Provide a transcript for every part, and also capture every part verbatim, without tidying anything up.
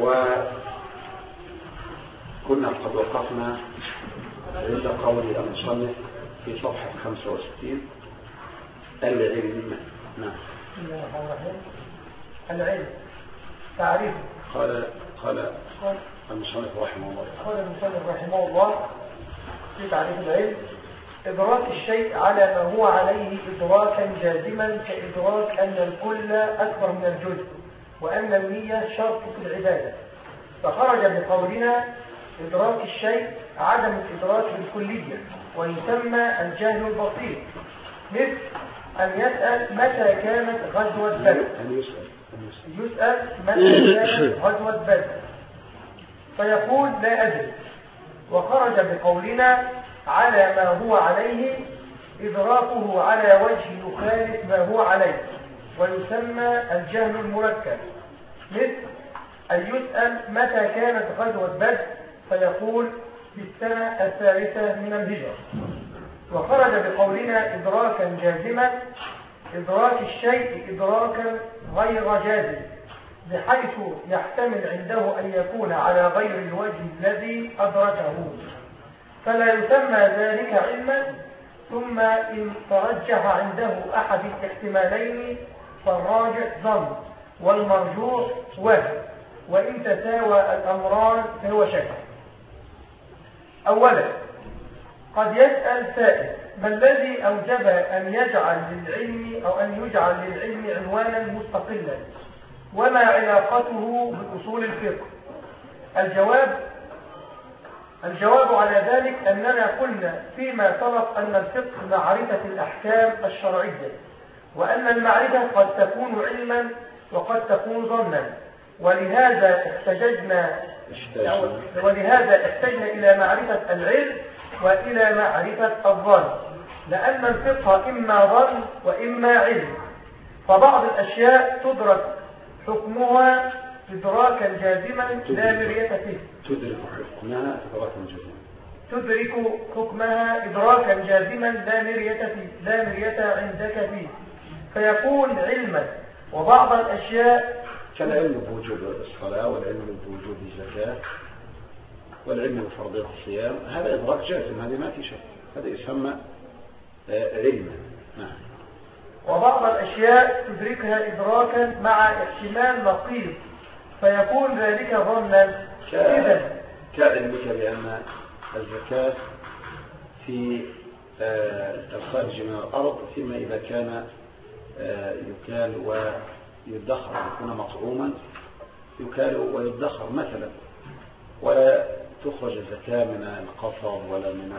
وكنا قد وقفنا عند قول المصنف في صفحة خمسة وستين العلم. نعم. العلم تعريف. قال قال المصنف رحمه الله قال المصنف رحمه الله في تعريف العلم: إدراك الشيء على ما هو عليه إدراكا جازما، كإدراك أن الكل أكبر من الجزء، وأن النية شرط في العبادة. فخرج بقولنا إدراك الشيء عدم الإدراك بالكلية، ويسمى الجهل البسيط، مثل أن يسأل متى كانت غزوة بدر. يسأل متى كانت غزوة بدر فيقول لا أدري. وخرج بقولنا على ما هو عليه إدراكه على وجه يخالف ما هو عليه، ويسمى الجهل المركب، مثل أن يسأل متى كانت غزوة بدر فيقول في السنة الثالثة من الهجرة. وخرج بقولنا إدراكا جازما: إدراك الشيء إدراكا غير جازم، بحيث يحتمل عنده أن يكون على غير الوجه الذي أدركه، فلا يسمى ذلك علما. ثم إن ترجح عنده أحد الاحتمالين فالراجح ظن، والمرجوح وهم، وإن تساوى الأمران فهو شك. أولا، قد يسأل سائل: ما الذي أوجب أن يجعل للعلم أو أن يجعل للعلم عنوانا مستقلا؟ وما علاقته بأصول الفقه؟ الجواب الجواب على ذلك أننا قلنا فيما سبق أن الفقه معرفة الأحكام الشرعية، وأن المعرفة قد تكون علما وقد تكون ظنا، ولهذا احتجنا ولهذا احتجنا إلى معرفة العلم وإلى معرفة الظن، لأن الفقه إما ظن وإما علم. فبعض الأشياء تدرك حكمها إدراكا جازما لا مرية فيه. تدرك حكمها إدراكا جازما تدرك حكمها إدراكا جازما لا مرية فيه لا مرية عندك فيه، فيكون علما. وبعض الأشياء كالعلم بوجوب الصلاة، والعلم بوجوب الزكاة، والعلم بفرضية الصيام، هذا إدراك جازم، هذه ما في شك، هذا يسمى علما. نعم. وبعض الأشياء تدركها إدراكا مع احتمال نقيض، فيكون ذلك ظنا. كعلمك بأن الزكاة في الخارج من الأرض، فيما إذا كان يكال ويدخر، يكون مطعوما يكال ويدخر مثلا، ولا تخرج الزكاة من القصب ولا من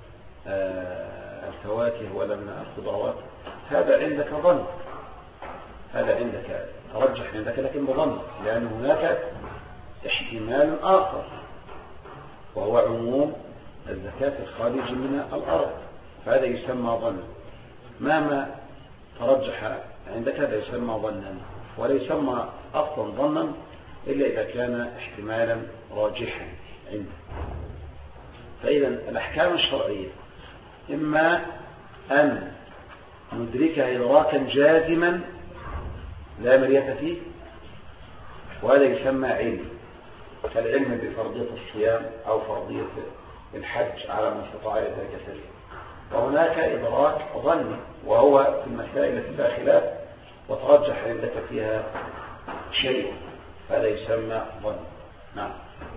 الفواكه ولا من الخضروات، هذا عندك ظن، هذا عندك ترجح عندك لكن بظن، لأن هناك احتمال آخر وهو عموم الزكاة الخارج من الأرض، فهذا يسمى ظن. ما ما ترجح عندك هذا يسمى ظنا، ولا يسمى أصلا ظنا إلا إذا كان احتمالا راجحا عندك. فإذا الأحكام الشرعية إما أن ندركها إدراكا جازما لا مرية فيه، وهذا يسمى علم، كالعلم بفرضية الصيام أو فرضية الحج على من استطاع ذلك سبيلا. وهناك إدراك ظني، وهو في المسائل التي فيها خلاف وترجح عندك فيها شيء، هذا يسمى ظن. نعم.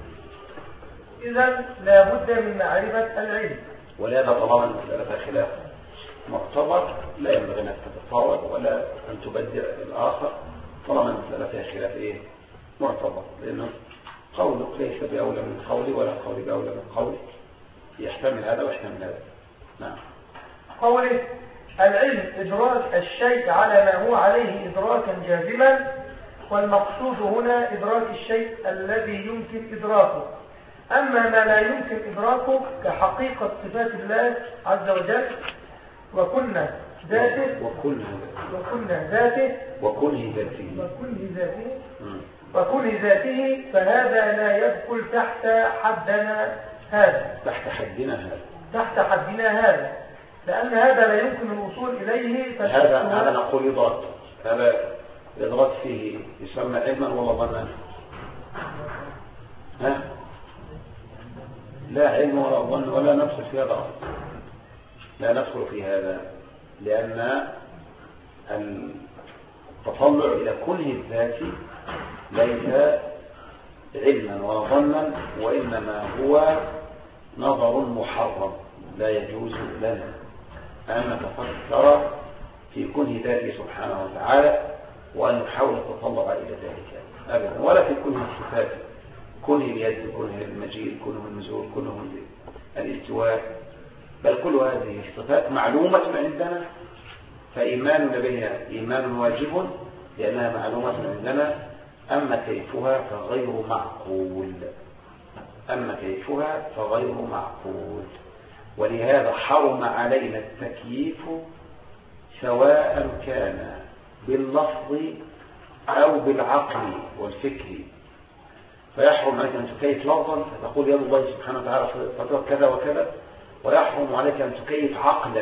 إذن لا بد من معرفة العلم، ولهذا طالما المسألة فيها خلاف معتبر لا ينبغي أن تتفاوض ولا أن تبدع الآخر، طالما المسألة فيها خلاف إيه معتبر، لأنه قولك ليس بأولى من قولي ولا قولي بأولى من قولي، يحتمل هذا ويحتمل هذا. نعم. قوله العلم إدراك الشيء على ما هو عليه إدراكا جازما، والمقصود هنا إدراك الشيء الذي يمكن إدراكه. أما ما لا يمكن إدراكه كحقيقة صفات الله عز وجل وكنا ذاته وكنا وكنا ذاته وكنه ذاته وكنه ذاته وكنه ذاته فهذا لا يدخل تحت حدنا هذا تحت حدنا هذا تحت حدنا هذا لأن هذا لا يمكن الوصول إليه. هذا هذا نقول يدرك، هذا الإدراك فيه يسمى علما ولا ظنا؟ ها؟ لا علم ولا ظن ولا ندخل في هذا أصلا، لا ندخل في هذا، لأن التطلع إلى كله الذات ليس علما ولا ظنا، وإنما هو نظر محرم لا يجوز لنا أن نتفكر في كنه ذاته سبحانه وتعالى وأن نحاول التطلع إلى ذلك أبدا، ولا في كنه الصفات، كنه اليد، كنه المجيء، كنه النزول، كنه الاستواء، بل كل هذه الصفات معلومة عندنا، فإيماننا بها إيمان واجب لأنها معلومة عندنا. أما كيفها فغير معقول، أما كيفها فغير معقول، ولهذا حرم علينا التكييف سواء كان باللفظ أو بالعقل والفكر. فيحرم عليك أن تكيف لفظا فتقول يد الله سبحانه وتعالى فترى كذا وكذا، ويحرم عليك أن تكيف عقلا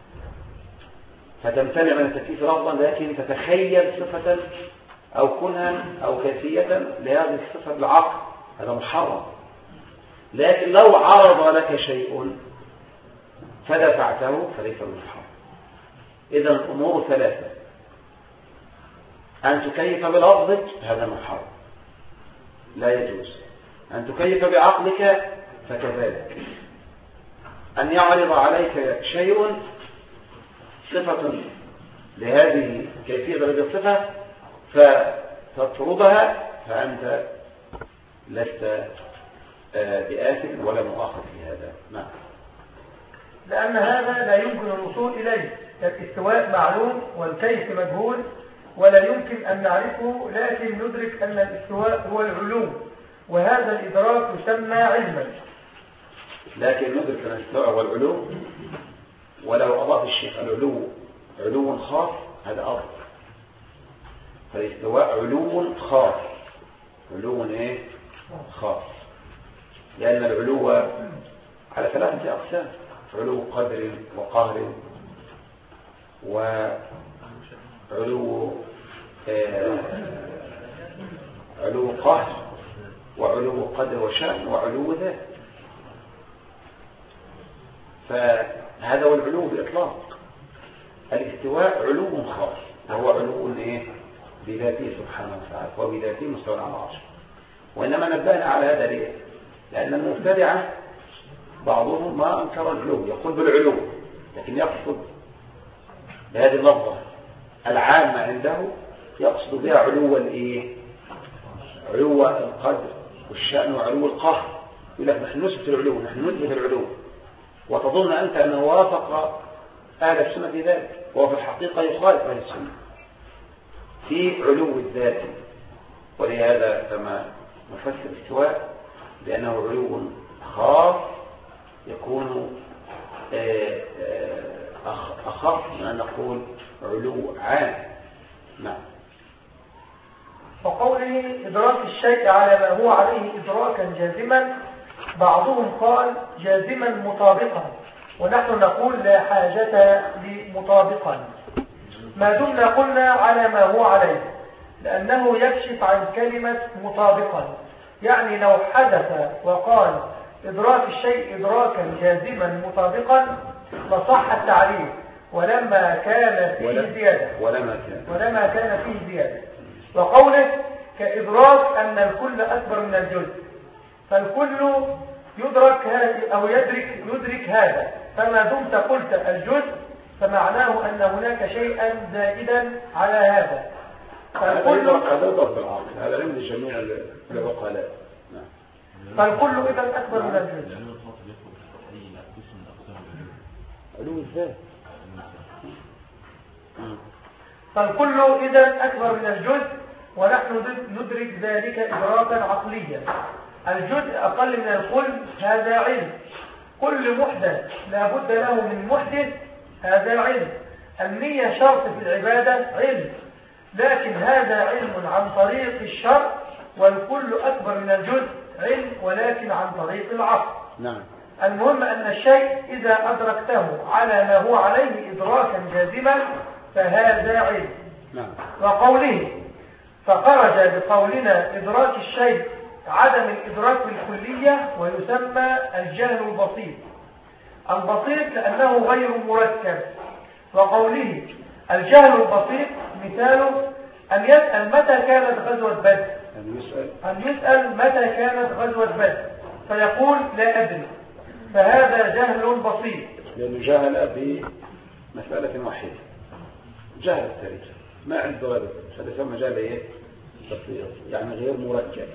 فتمتنع من التكييف لفظا، لكن تتخيل صفة أو كنها أو كيفية لهذه الصفة بالعقل، هذا محرم. لكن لو عرض لك شيء فدفعته فليس محرم. إذا الأمور ثلاثة: أن تكيف بلفظك هذا محرم لا يجوز، أن تكيف بعقلك فكذلك، أن يعرض عليك شيء صفة لهذه كيفية هذه الصفة فتطردها فأنت لست بآثم ولا مؤاخذ في هذا. نعم. لأن هذا لا يمكن الوصول إليه، الاستواء معلوم والكيف مجهول ولا يمكن أن نعرفه، لكن ندرك أن الاستواء هو العلو، وهذا الإدراك يسمى علما. لكن ندرك أن الاستواء هو العلو، ولو أضاف الشيخ العلو علو خاص هذا أفضل. فالاستواء علو خاص، علو ايه خاص، لأن العلو على ثلاثة أقسام: علو قدر وقهر، وعلو آه علو قهر، وعلو قدر وشأن، وعلو ذات. فهذا هو العلو بإطلاق. الاستواء علو خاص وهو علو ايه بذاته سبحانه وتعالى، وبذاته مستوى على العرش. وإنما نبهنا على هذا ليه؟ لأن المبتدعة بعضهم ما أنكر العلو، يقول بالعلو، لكن يقصد بهذه اللفظة العامة عنده يقصد بها علو الايه علو القدر والشأن وعلو القهر. يقول لك نحن نثبت العلو، نحن نثبت العلو، وتظن أنت أنه وافق أهل السنة في ذلك، وهو في الحقيقة يخالف أهل السنة في علو الذات. ولهذا كما نفسر الاستواء لأنه علو خاص يكون أخف من أن نقول علو عام. نعم. وقوله إدراك الشيء على ما هو عليه إدراكا جازما، بعضهم قال جازما مطابقا، ونحن نقول لا حاجة لمطابقا ما دمنا قلنا على ما هو عليه، لأنه يكشف عن كلمة مطابقا. يعني لو حدث وقال إدراك الشيء إدراكا جازما مطابقا لصح التعريف، ولما كان فيه زيادة ولما كان, ولما كان فيه زيادة. وقوله كإدراك أن الكل أكبر من الجزء، فالكل يدرك أو يدرك يدرك هذا، فما دمت قلت الجزء فمعناه أن هناك شيئا زائدا على هذا. فالكل هذا ضرب العقل، هذا علم لجميع العقلاء. فالكل إذا أكبر من الجزء. علو الذات. فالكل إذا أكبر من الجزء، ونحن ندرك ذلك إدراكا عقليا. الجزء أقل من الكل هذا علم. كل محدث لا بد له من محدث هذا علم. النية شرط في العبادة علم، لكن هذا علم عن طريق الشرع، والكل أكبر من الجزء علم ولكن عن طريق العقل. نعم. المهم أن الشيء إذا أدركته على ما هو عليه إدراكا جازما فهذا علم. نعم. وقوله فخرج بقولنا إدراك الشيء عدم الإدراك بالكلية ويسمى الجهل البسيط. البسيط لأنه غير مركب. وقوله الجهل البسيط مثاله أن يسأل متى كانت غزوة بدر، أن يسأل أن يسأل متى كانت غزوة بدر فيقول لا أدري، فهذا جهل بسيط. لأنه جهل بمسألة واحدة، جهل التاريخ ما عنده غير، هذا يسمى جهل إيه؟ بسيط، يعني غير مركب.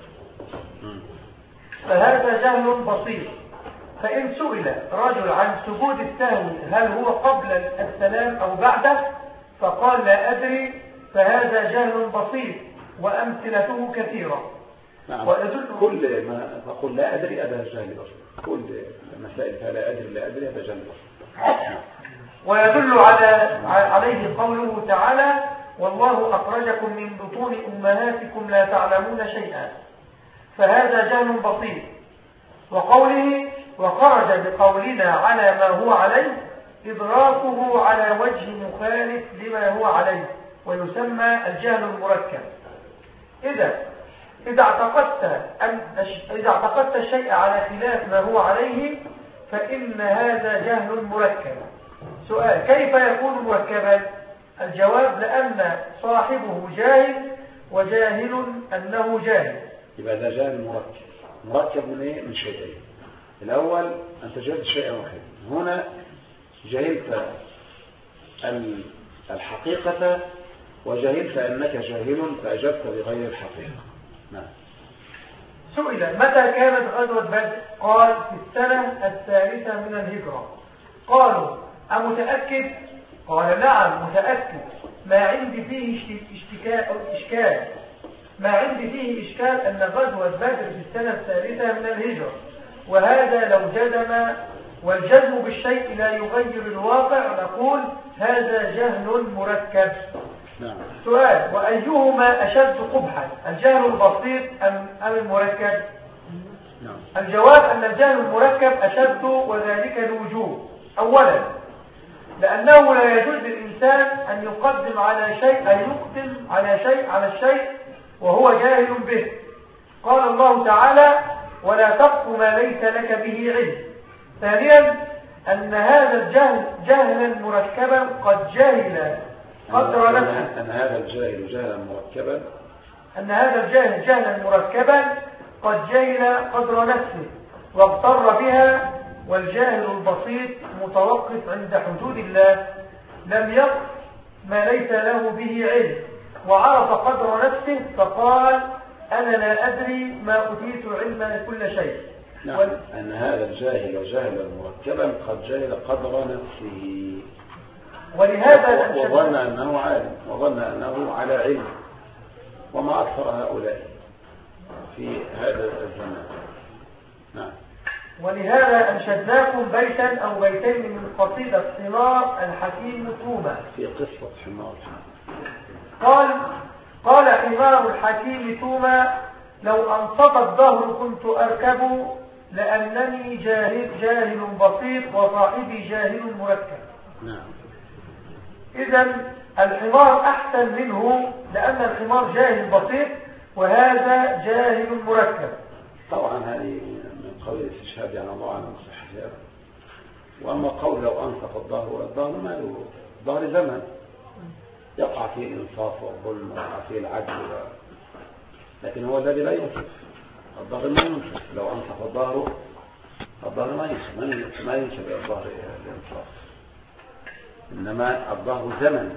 فهذا جهل بسيط. فإن سئل رجل عن سجود السهو هل هو قبل السلام أو بعده فقال لا أدري، فهذا جهل بسيط وأمثلته كثيرة. نعم. كل ما أقول لا أدري هذا جهل بسيط، كل مسائل فلا أدري لا أدري هذا جهل بسيط. ويدل على عليه قوله تعالى والله أخرجكم من بطون أمهاتكم لا تعلمون شيئا، فهذا جهل بسيط. وقوله وخرج بقولنا على ما هو عليه إدراكه على وجه مخالف لما هو عليه ويسمى الجهل المركب. إذا إذا اعتقدت أن إذا اعتقدت الشيء على خلاف ما هو عليه فإن هذا جهل مركب. سؤال: كيف يكون مركبا؟ الجواب: لأن صاحبه جاهل وجاهل أنه جاهل. يبقى ده جهل مركب. مركب من ايه؟ من شيئين. الأول أنت جهلت شيئا واحدا، هنا جهلت الحقيقة وجهلت أنك جاهل فأجبت بغير الحقيقة. نعم. سئل متى كانت غزوة بدر؟ قال في السنة الثالثة من الهجرة. قالوا أمتأكد؟ قال نعم متأكد، ما عندي فيه إشكال ما عندي فيه إشكال أن غزوة بدر في السنة الثالثة من الهجرة، وهذا لو جزم، والجزم بالشيء لا يغير الواقع، نقول هذا جهل مركب. نعم. سؤال: وأيهما أشد قبحا، الجهل البسيط أم المركب؟ نعم. الجواب أن الجهل المركب أشد، وذلك لوجوه. أولا لأنه لا يجوز للإنسان أن يقدم على شيء أن يقدم على شيء على الشيء وهو جاهل به. قال الله تعالى ولا تقف ما ليس لك به علم. ثانيا أن هذا الجهل جهلا مركبا قد جهل قدر نفسه أن هذا الجاهل جهلا مركبا أن هذا الجاهل جهلا مركبا قد جهل قدر نفسه واغتر بها. والجاهل البسيط متوقف عند حدود الله، لم يقف ما ليس له به علم وعرف قدر نفسه فقال أنا لا أدري ما أوتيت علما كل شيء. نعم. وال... أن هذا الجاهل جهلا مركبا قد جهل قدر نفسه ولهذا وظن أنه عالم وظن أنه على علم، وما أكثر هؤلاء في هذا الزمان. نعم. ولهذا أنشدناكم بيتا أو بيتين من قصيدة حمار الحكيم توما في قصة حمار. قال قال حمار الحكيم توما لو أنصت الظهر كنت أركب، لأنني جاهل, جاهل بسيط وصاحبي جاهل مركب. نعم. إذن الحمار أحسن منه لأن الحمار جاهل بسيط وهذا جاهل مركب. طبعا هذه من قول الاستشهاد يعني الله عنه صحيح. وأما قول لو أنصف الظهر والظهر ما له ظهر زمن يقع فيه الإنصاف والظلم ويقع فيه العدل و... لكن هو الذي لا ينصف الظهر ما ينصف. لو أنصف الظهر الظهر ما ينصف ما ينصف الظهر الإنصاف، إنما الظهر زمن.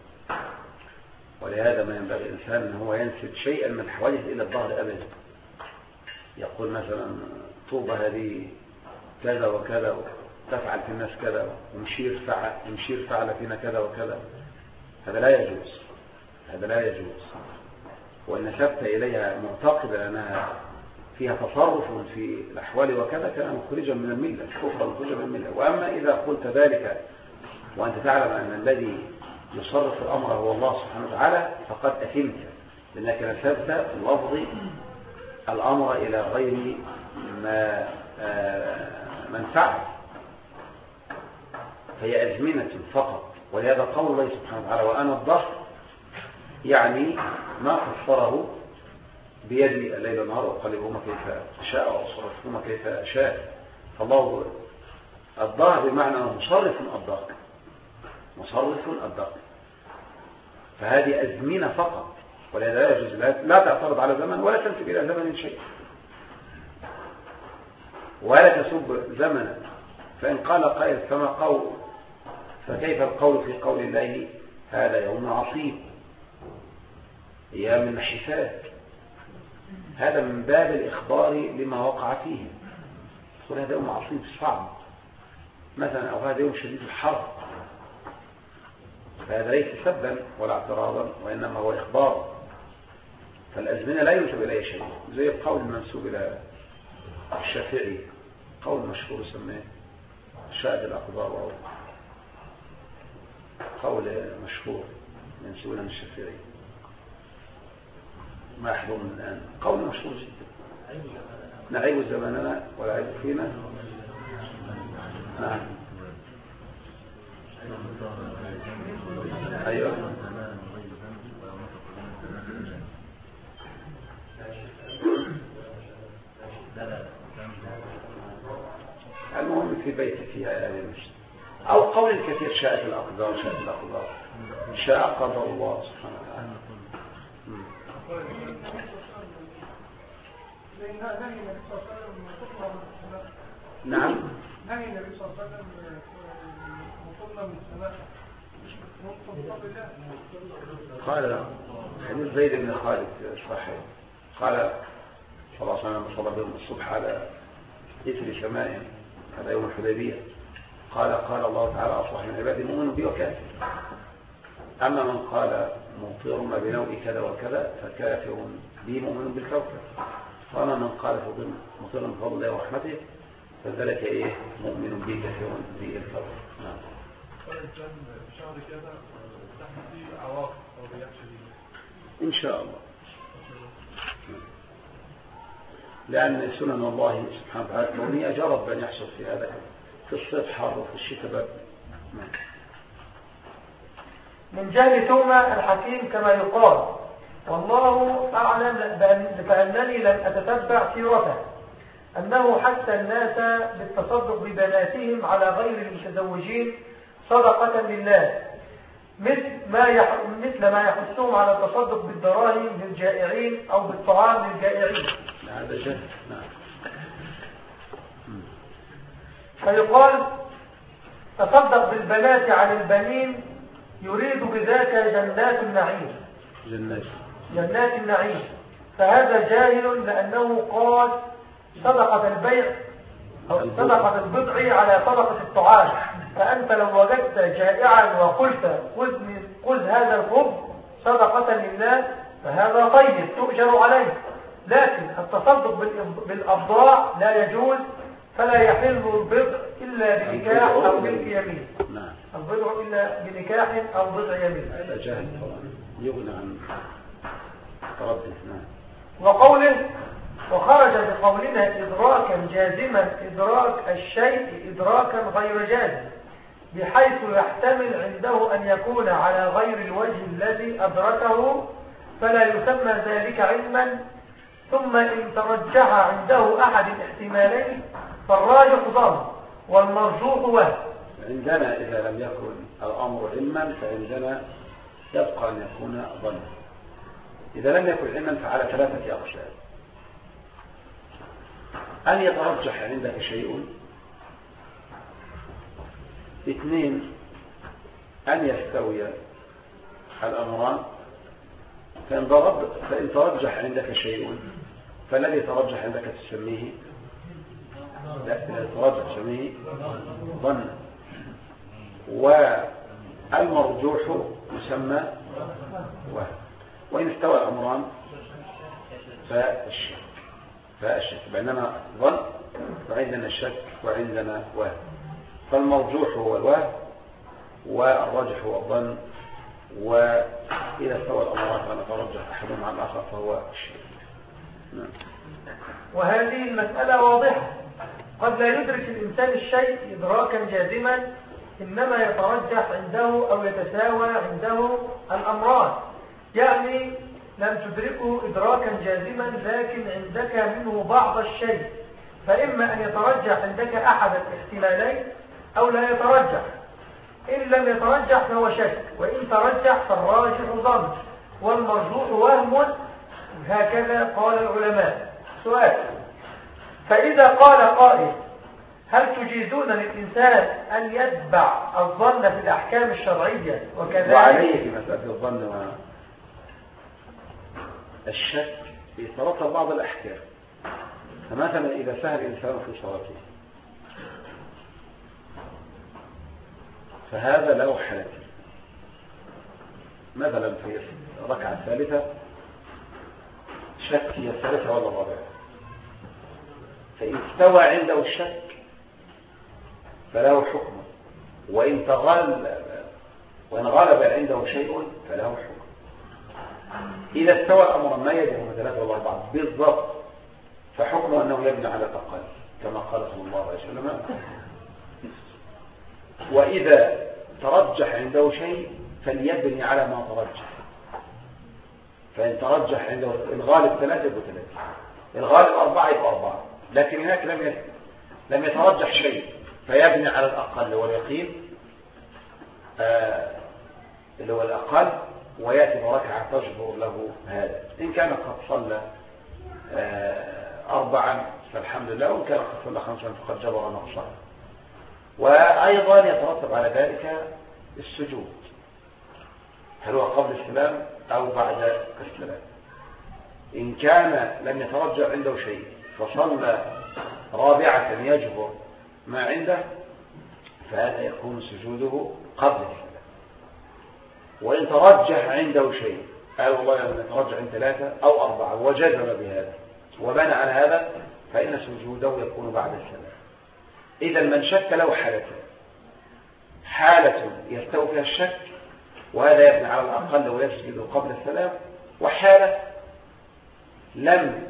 ولهذا ما ينبغي الإنسان أن هو ينسب شيئا من حوادث إلى الظهر أبدا. يقول مثلا طوبى هذه كذا وكذا تفعل في الناس كذا ومشير فعل, ومشير فعل فينا كذا وكذا، هذا لا يجوز. هذا لا يجوز. وإن نسبت إليها معتقدا أنها فيها تصرف في الأحوال وكذا كان مخرجا من الملة، كفرا مخرجا من الملة. وأما إذا قلت ذلك وأنت تعلم أن الذي يصرف الأمر هو الله سبحانه وتعالى فقد أثمت، لأنك نسبت اللفظ الأمر إلى غير ما من فعل، فهي أزمنة فقط. ولهذا قول الله سبحانه وتعالى وأنا الظهر يعني ما فسره بيدي الليل والنهار أقلبهما كيف أشاء وأصرفهما كيف أشاء. فالله الظاهر بمعنى مصرف الضغط، مصرف الضغط. فهذه أزمنة فقط، ولذا لا يجوز لا تعترض على زمن ولا تنسب إلى زمن شيء، ولا تسب زمنا. فإن قال قائل فما قول، فكيف القول في قول الله هذا يوم عصيب أيام النحسات؟ هذا من باب الإخبار لما وقع فيه. يقول هذا يوم عصيب صعب مثلا، أو هذا يوم شديد الحر، فهذا ليس سبا ولا اعتراضا، وإنما هو إخبار. فالأزمنة لا ينسب إليه شيء، زي القول المنسوب إلى الشافعي، قول مشهور يسميه شاهد الأقدار، أو قول مشهور منسوب إلى الشافعي ما يحضرنا الآن، قول مشهور جدا: نعيب زماننا ولا عيب فينا. نعم أيوة. المهم في بيت فيها إلى المسجد، أو قول الكثير شاءت الأقدار شاءت الأقدار شاء قدر الله سبحانه وتعالى. نعم نهي النبي صلى الله عليه وسلم مطلنا من السماء قال حديث زيد بن خالد صحيح، قال صلى الله عليه وسلم صلى بهم الصبح على إثر سماء، هذا يوم الحديبية، قال قال الله تعالى أصبح من عبادي مؤمن بي وكافر. أما من قال مطير ما بنوء كذا وكذا فكافر بي مؤمن بالكوكب، وأما من قال مطير بفضل الله ورحمته فذلك إيه مؤمن بي كافر بالكوكب. نعم. شهر كذا تحدي عواقب أو رياح شديدة إن شاء الله، لأن سنن الله سبحانه وتعالى الكونية جرت بأن يحصل في هذا، في الصيف حار وفي الشتاء برد. من جهل توما الحكيم كما يقال، والله أعلم فأنني لم أتتبع سيرته، أنه حث الناس بالتصدق ببناتهم على غير المتزوجين صدقة لله، مثل ما يح... مثل ما يحثهم على التصدق بالدراهم للجائعين أو بالطعام للجائعين. هذا جهل. نعم. فيقال تصدق بالبنات على البنين، يريد بذاك جنات النعيم، جنات جنات النعيم. فهذا جاهل، لأنه قال صدقة البيع أو صدقة البضع على صدقة الطعام. فأنت لو وجدت جائعا وقلت خذ هذا الخبز صدقة لله فهذا طيب تؤجر عليه، لكن التصدق بالأبضاع لا يجوز، فلا يحل البضع إلا بنكاح أو ملك يمين. نعم. البضع إلا بنكاح أو بضع يمين. هذا جاهل طبعا يغنى عن تردد. نعم. وقوله وخرج بقولنا إدراكا جازما إدراك الشيء إدراكا غير جازم، بحيث يحتمل عنده أن يكون على غير الوجه الذي أدركه فلا يسمى ذلك علما. ثم إن ترجح عنده أحد الاحتمالين فالراجح ظن والمرجوح وهم. عندنا إذا لم يكن الأمر علما فعندنا يبقى أن يكون ظن. إذا لم يكن علما فعلى ثلاثة أقسام: أن يترجح عندك شيء، اثنين أن يستوي الأمران، فإن, فإن ترجح عندك شيء فالذي ترجح عندك تسميه لا ترجح تسميه ظن، والمرجوح يسمى وهم. وإن استوى الأمران فالشك فالشك بينما ظن وعندنا الشك وعندنا وهم. فالمرجوح هو الوهم والراجح هو الظن، وإذا استوى الأمران فنترجح أحدهم عن الآخر فهو الشك. نعم. وهذه المسألة واضحة، قد لا يدرك الإنسان الشيء إدراكا جازما، إنما يترجح عنده أو يتساوى عنده الأمران. يعني لم تدركه إدراكا جازما لكن عندك منه بعض الشيء، فإما أن يترجح عندك أحد الاحتمالين أو لا يترجح. إن لم يترجح فهو شك، وإن ترجح فالراجح ظن والمرجوح وهم، هكذا قال العلماء. سؤال: فإذا قال قائل: هل تجيزون للإنسان أن يتبع الظن في الأحكام الشرعية وكذلك؟ وعليه في مسألة الظن والشك يترتب بعض الأحكام. فمثلا إذا سهل الإنسان في صلاته فهذا له حالتين، مثلا في الركعة الثالثة شك هي الثالثة ولا الرابعة، فإن استوى عنده الشك فله حكم، وإن تغلب وإن غلب عنده شيء فله حكم. إذا استوى الأمر ما يجب ثلاثة ولا أربعة بالضبط فحكمه أنه يبني على الأقل كما قال صلى الله عليه وسلم. وإذا ترجح عنده شيء فليبني على ما ترجح، فإن ترجح عنده الغالب ثلاثة يبقى ثلاثة، الغالب أربعة يبقى أربعة، لكن هناك لم لم يترجح شيء فيبني على الأقل واليقين آه اللي هو الأقل، ويأتي بركعة تجبر له هذا. إن كان قد صلى آه أربعا فالحمد لله، وإن كان قد صلى خمسا فقد جبر نقصا. وأيضا يترتب على ذلك السجود، هل هو قبل السلام أو بعد السلام. إن كان لم يترجع عنده شيء فصلى رابعة يجبر ما عنده فهذا يكون سجوده قبل السلام. وإن ترجح عنده شيء قال والله لم يترجع عند ثلاثة أو أربعة وجزم بهذا وبنى على هذا فإن سجوده يكون بعد السلام. إذا من شك له حالتين: حالة يستوي فيها الشك وهذا يبني على الأقل ويسجد قبل السلام، وحالة لم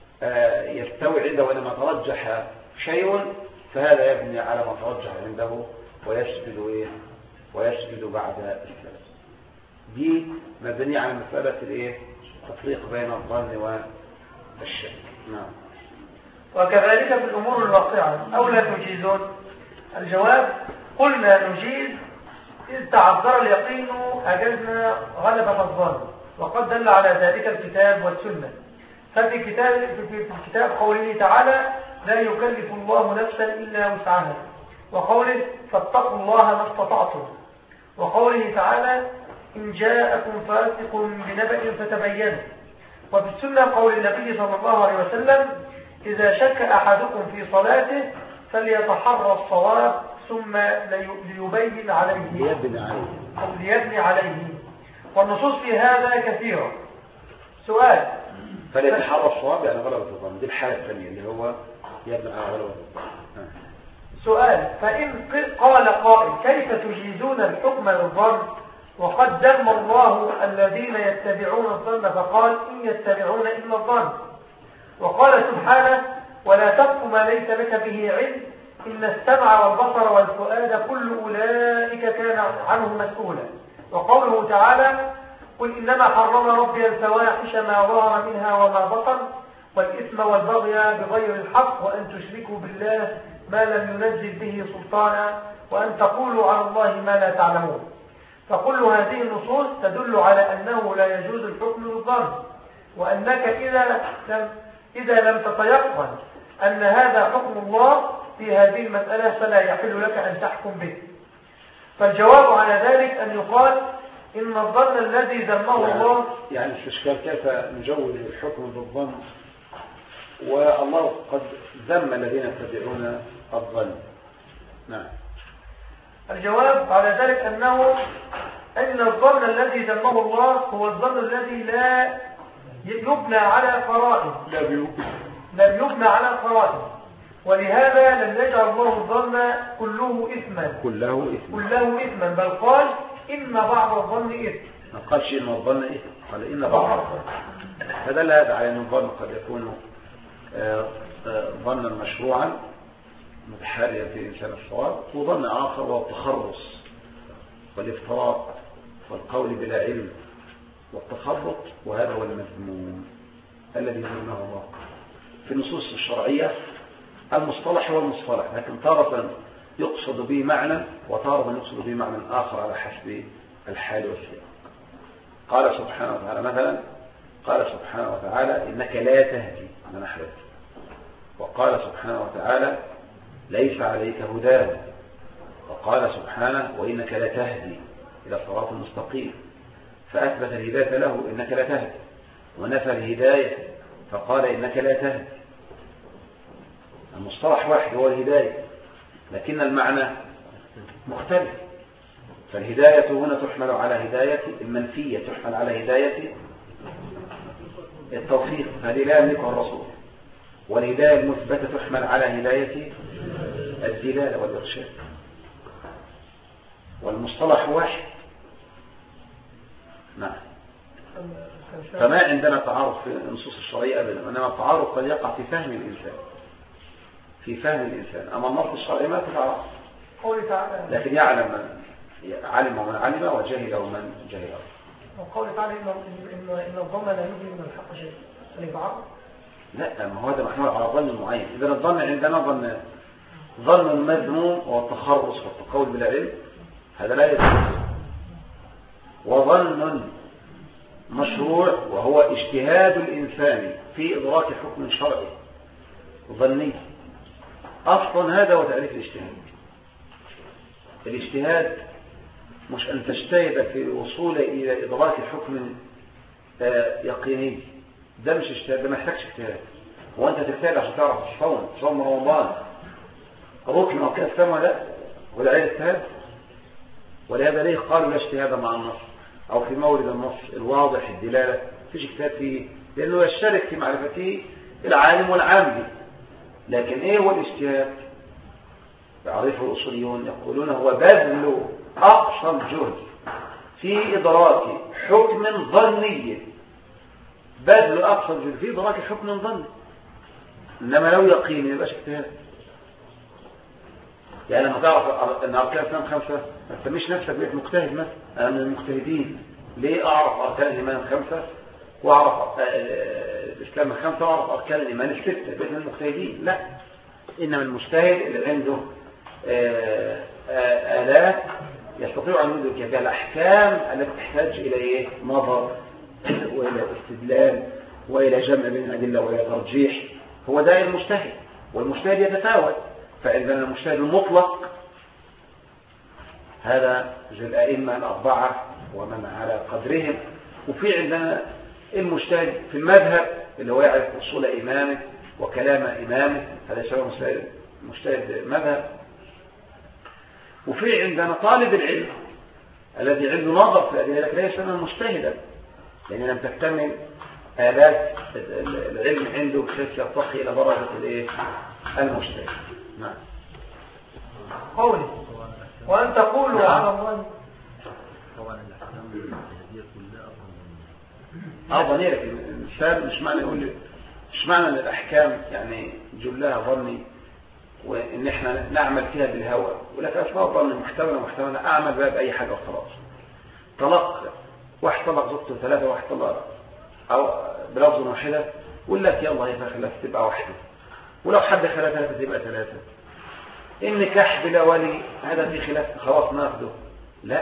يستوي عنده وإنما ترجح شيء فهذا يبني على ما ترجح عنده ويسجد إيه؟ ويسجد بعد السلام. دي مبنية على مسألة الإيه؟ التفريق بين الظن والشك. نعم. وكذلك في الأمور الواقعة أو لا تجيزون؟ الجواب: قلنا نجيز إذ تعذر اليقين أجزنا غلبة الظن، وقد دل على ذلك الكتاب والسنة. ففي كتاب في الكتاب قوله تعالى: لا يكلف الله نفسا إلا وسعها، وقوله: فاتقوا الله ما استطعتم، وقوله تعالى: إن جاءكم فاسق بنبأ فتبينوا. وفي السنة قول النبي صلى الله عليه وسلم: إذا شك أحدكم في صلاته فليتحرى الصواب ثم ليبين عليه ليبني عليه أو ليبني عليه. والنصوص في هذا كثيرة. سؤال: فليتحرى الصواب يعني غلبة الظن، دي الحالة الثانية اللي هو يبني على غلبة الظن. سؤال: فإن قال قائل: كيف تجيزون الحكم بالظن وقد ذم الله الذين يتبعون الظن فقال: إن يتبعون إلا الظن، وقال سبحانه: ولا تقف ما ليس لك به علم إن السمع والبصر والفؤاد كل أولئك كان عنه مسؤولا. وقوله تعالى: قل إنما حرم ربي الفواحش ما ظهر منها وما بطن والإثم والبغي بغير الحق وأن تشركوا بالله ما لم ينزل به سلطانا وأن تقولوا على الله ما لا تعلمون. فكل هذه النصوص تدل على أنه لا يجوز الحكم بالظن، وأنك إذا لم, إذا لم تتيقن أن هذا حكم الله في هذه المسألة فلا يحل لك أن تحكم به. فالجواب على ذلك أن يقال إن الظن الذي ذمه يعني الله يعني الاستشكال كيف نجوز الحكم بالظن والله قد ذم الذين يتبعون الظن. نعم. الجواب على ذلك أنه أن الظن الذي ذمه الله هو الظن الذي لا يبنى على قرائن لم يبنى على قرائن، ولهذا لم يجعل الله الظن كله إثما كله إثما كله إثما بل قال إن بعض الظن إثم. ما قالش إن الظن إثم، قال إن بعض الظن. فدل هذا على أن الظن قد يكون ظنا مشروعا متحريا في إنسان الصواب، وظن آخر هو التخرص والافتراء والقول بلا علم والتخبط، وهذا هو المذموم الذي يذمه الله. في النصوص الشرعية المصطلح هو المصطلح، لكن تارة يقصد به معنى وتارة يقصد به معنى آخر على حسب الحال والسياق. قال سبحانه وتعالى مثلا، قال سبحانه وتعالى إنك لا تهدي من أحببت، وقال سبحانه وتعالى ليس عليك هداهم، وقال سبحانه وإنك لا تهدي إلى صراط مستقيم، فأثبت الهداية له إنك لا تهدي، ونفى الهداية فقال إنك لا تهدي. المصطلح واحد هو الهداية، لكن المعنى مختلف. فالهداية هنا تحمل على هداية المنفية، تحمل على هداية التوفيق، هذه لا يملكها الرسول. والهداية المثبتة تحمل على هداية الدلالة والإرشاد. والمصطلح واحد. نعم. فما عندنا تعارض في النصوص الشرعية أبدا، وإنما التعارض قد يقع في فهم الإنسان، في فهم الإنسان. أما النص الشرعي ما تتعارض، لكن يعلم من علم من علم وجهل ومن جهل. وقول تعالى إن إن الظن لا يجري من الحق شيء، اللي بعض لا، ما هو هذا محمول على ظن معين. إذا الظن عندنا ظن ظن مذموم والتخرص والتقول بالعلم، هذا لا يجوز. وظن مشروع وهو اجتهاد الإنسان في إدراك حكم شرعي ظني. أصلا هذا هو تعريف الاجتهاد. الاجتهاد مش أن تجتهد في الوصول إلى إدراك حكم يقيني، ده مش اجتهاد، ده ما يحتاجش اجتهاد. وأنت تجتهد عشان تعرف تصوم تصوم رمضان ركن أو كده سمع، لا ولا أي اجتهاد. ولهذا ليه قالوا لا اجتهاد مع النص أو في مورد النص الواضح الدلالة فيش اجتهاد فيه، لأنه يشترك في معرفته العالم والعامي. لكن إيه هو الاجتهاد؟ يعرفه الأصوليون يقولون هو بذل أقصى الجهد في إدراك حكم ظني، بذل أقصى الجهد في إدراك حكم ظني. إنما لو يقين يبقاش اجتهاد. يعني لما تعرف أن أركان الإسلام خمسة ما تسميش نفسك بقيت مجتهد مثلا. أنا من المجتهدين. ليه أعرف أركان الإيمان خمسة وأعرف الإسلام خمسة وأعرف أركان الإيمان الستة بقيت من المجتهدين؟ لا، إنما المجتهد اللي عنده آلات يستطيع أن يدرك بها الأحكام التي تحتاج إلى إيه؟ نظر وإلى استدلال وإلى جمع بين الأدلة وإلى ترجيح. هو ده المجتهد، والمجتهد يتفاوت. فإذا المجتهد المطلق هذا زي الأئمة الأربعة ومن على قدرهم. وفي عندنا المجتهد في المذهب اللي هو يعرف أصول إمامه وكلام إمامه، هذا يسمى مجتهد مذهب. وفي عندنا طالب العلم الذي عنده نظر في الأدلة لكن لا يسمى مجتهدا، لأن لم تكتمل آلات العلم عنده بحيث يرتقي إلى درجة الإيه؟ المجتهد. نعم. قولي وأن تقولوا على الله طبعا الأحكام الجهادية كلها أفضل ظنية. لكن الإنسان مش معنى يقول مش معنى أن الأحكام يعني جلها ظني وإن إحنا نعمل فيها بالهوى، ولكن أسماء ظن محتملة محتملة أعمل بها بأي حاجة وخلاص. طلق واحد طلق زوجته ثلاثة، واحد طلق أو بلفظ واحدة، ولا لك يلا هي خلاص تبقى واحدة، ولو حد خلال ثلاثة تبقى ثلاثة. النكاح بلا ولي هذا في خلاف خلاص ناخده. لا،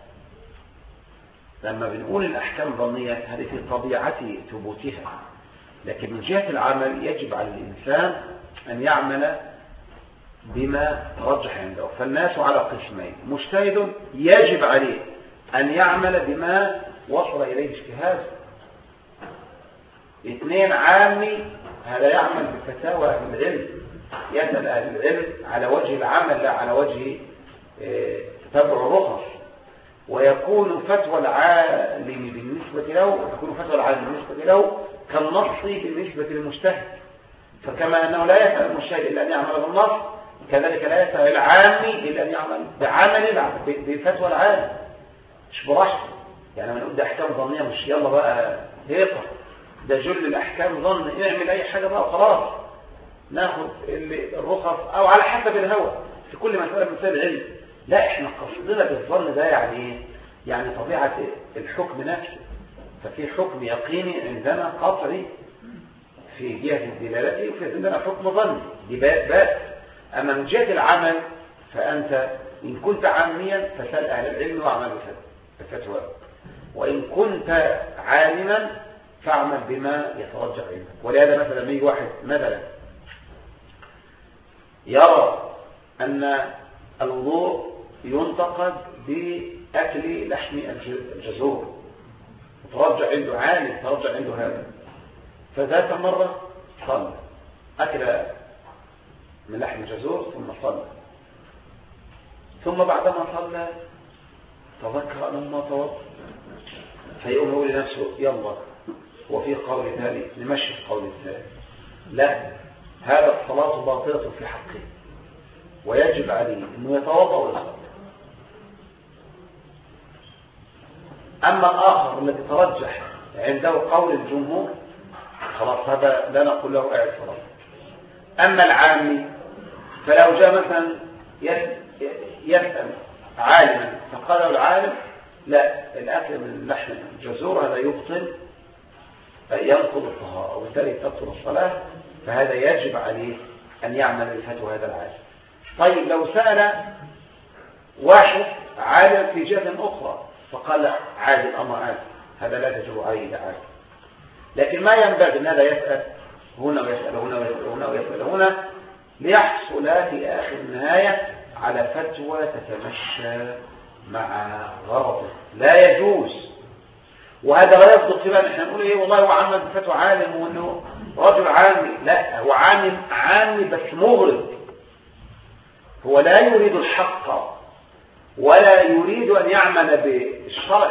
لما بنقول الأحكام ظنية هذه في طبيعة ثبوتها، لكن من جهة العمل يجب على الإنسان أن يعمل بما ترجح عنده. فالناس على قسمين: مجتهد يجب عليه أن يعمل بما وصل إليه اجتهاد. اثنين عامي هذا يعمل بفتاوى أهل العلم، يسأل أهل العلم على وجه العمل لا على وجه تتبع الرخص. ويكون فتوى العالم بالنسبة له تكون فتوى العالم بالنسبة له كالنص بالنسبة للمجتهد. فكما أنه لا يسأل المجتهد إلا أن يعمل بالنص، كذلك لا يسأل العامي إلا أن يعمل بعمل بفتوى العالم، مش براحته. يعني من نقول ده أحكام ظنية، مش يلا بقى هيقة، ده جل الأحكام ظن، نعمل أي حاجة بقى خلاص ناخد الرخص أو على حسب الهوى في كل مسألة من مسائل العلم. لا، احنا قصدنا بالظن ده يعني ايه؟ يعني طبيعة الحكم نفسه. ففي حكم يقيني عندنا قطعي في جهة الدلالة، وفي عندنا حكم ظني دي بأس. أما من جهة العمل فأنت إن كنت عاميا فسأل أهل العلم واعمل بفتوى، وإن كنت عالما فاعمل بما يترجح عندك. ولهذا مثلا لما يجي واحد مثلا يرى أن الوضوء ينتقد بأكل لحم الجزور، ترجع عنده عالم، ترجع عنده هذا، فذات مرة صلى أكل من لحم الجزور ثم صلى، ثم بعدما صلى تذكر أنه ما توضأ، فيقوم يقول لنفسه يلا وفي قول ثاني نمشي القول الثاني، لا، هذا الصلاة باطلة في حقه ويجب عليه أنه يتوضأ ويصلي. أما الآخر الذي ترجح عنده قول الجمهور خلاص هذا لا نقول له اعد صلاة. أما العامي فلو جاء مثلا يسأل عالما فقال له العالم لا، الأكل من لحم الجزور هذا يبطل ينقض الطهارة وبالتالي تبطل الصلاة، فهذا يجب عليه أن يعمل بفتوى هذا العالم. طيب لو سأل واحد عالم في جهة أخرى فقال عادي الأمر عادي، هذا لا تجب عليه دعاء. لكن ما ينبغي أن هذا يسأل هنا ويسأل هنا ويسأل هنا ويسأل هنا ليحصل في آخر النهاية على فتوى تتمشى مع غرضه، لا يجوز. وهذا لا يصدق فيما نحن نقول ايه والله هو عمل بفتوى عالم وانه رجل عامي، لا، هو عامي عامي بس مغرض، هو لا يريد الحق ولا يريد أن يعمل بالشرع،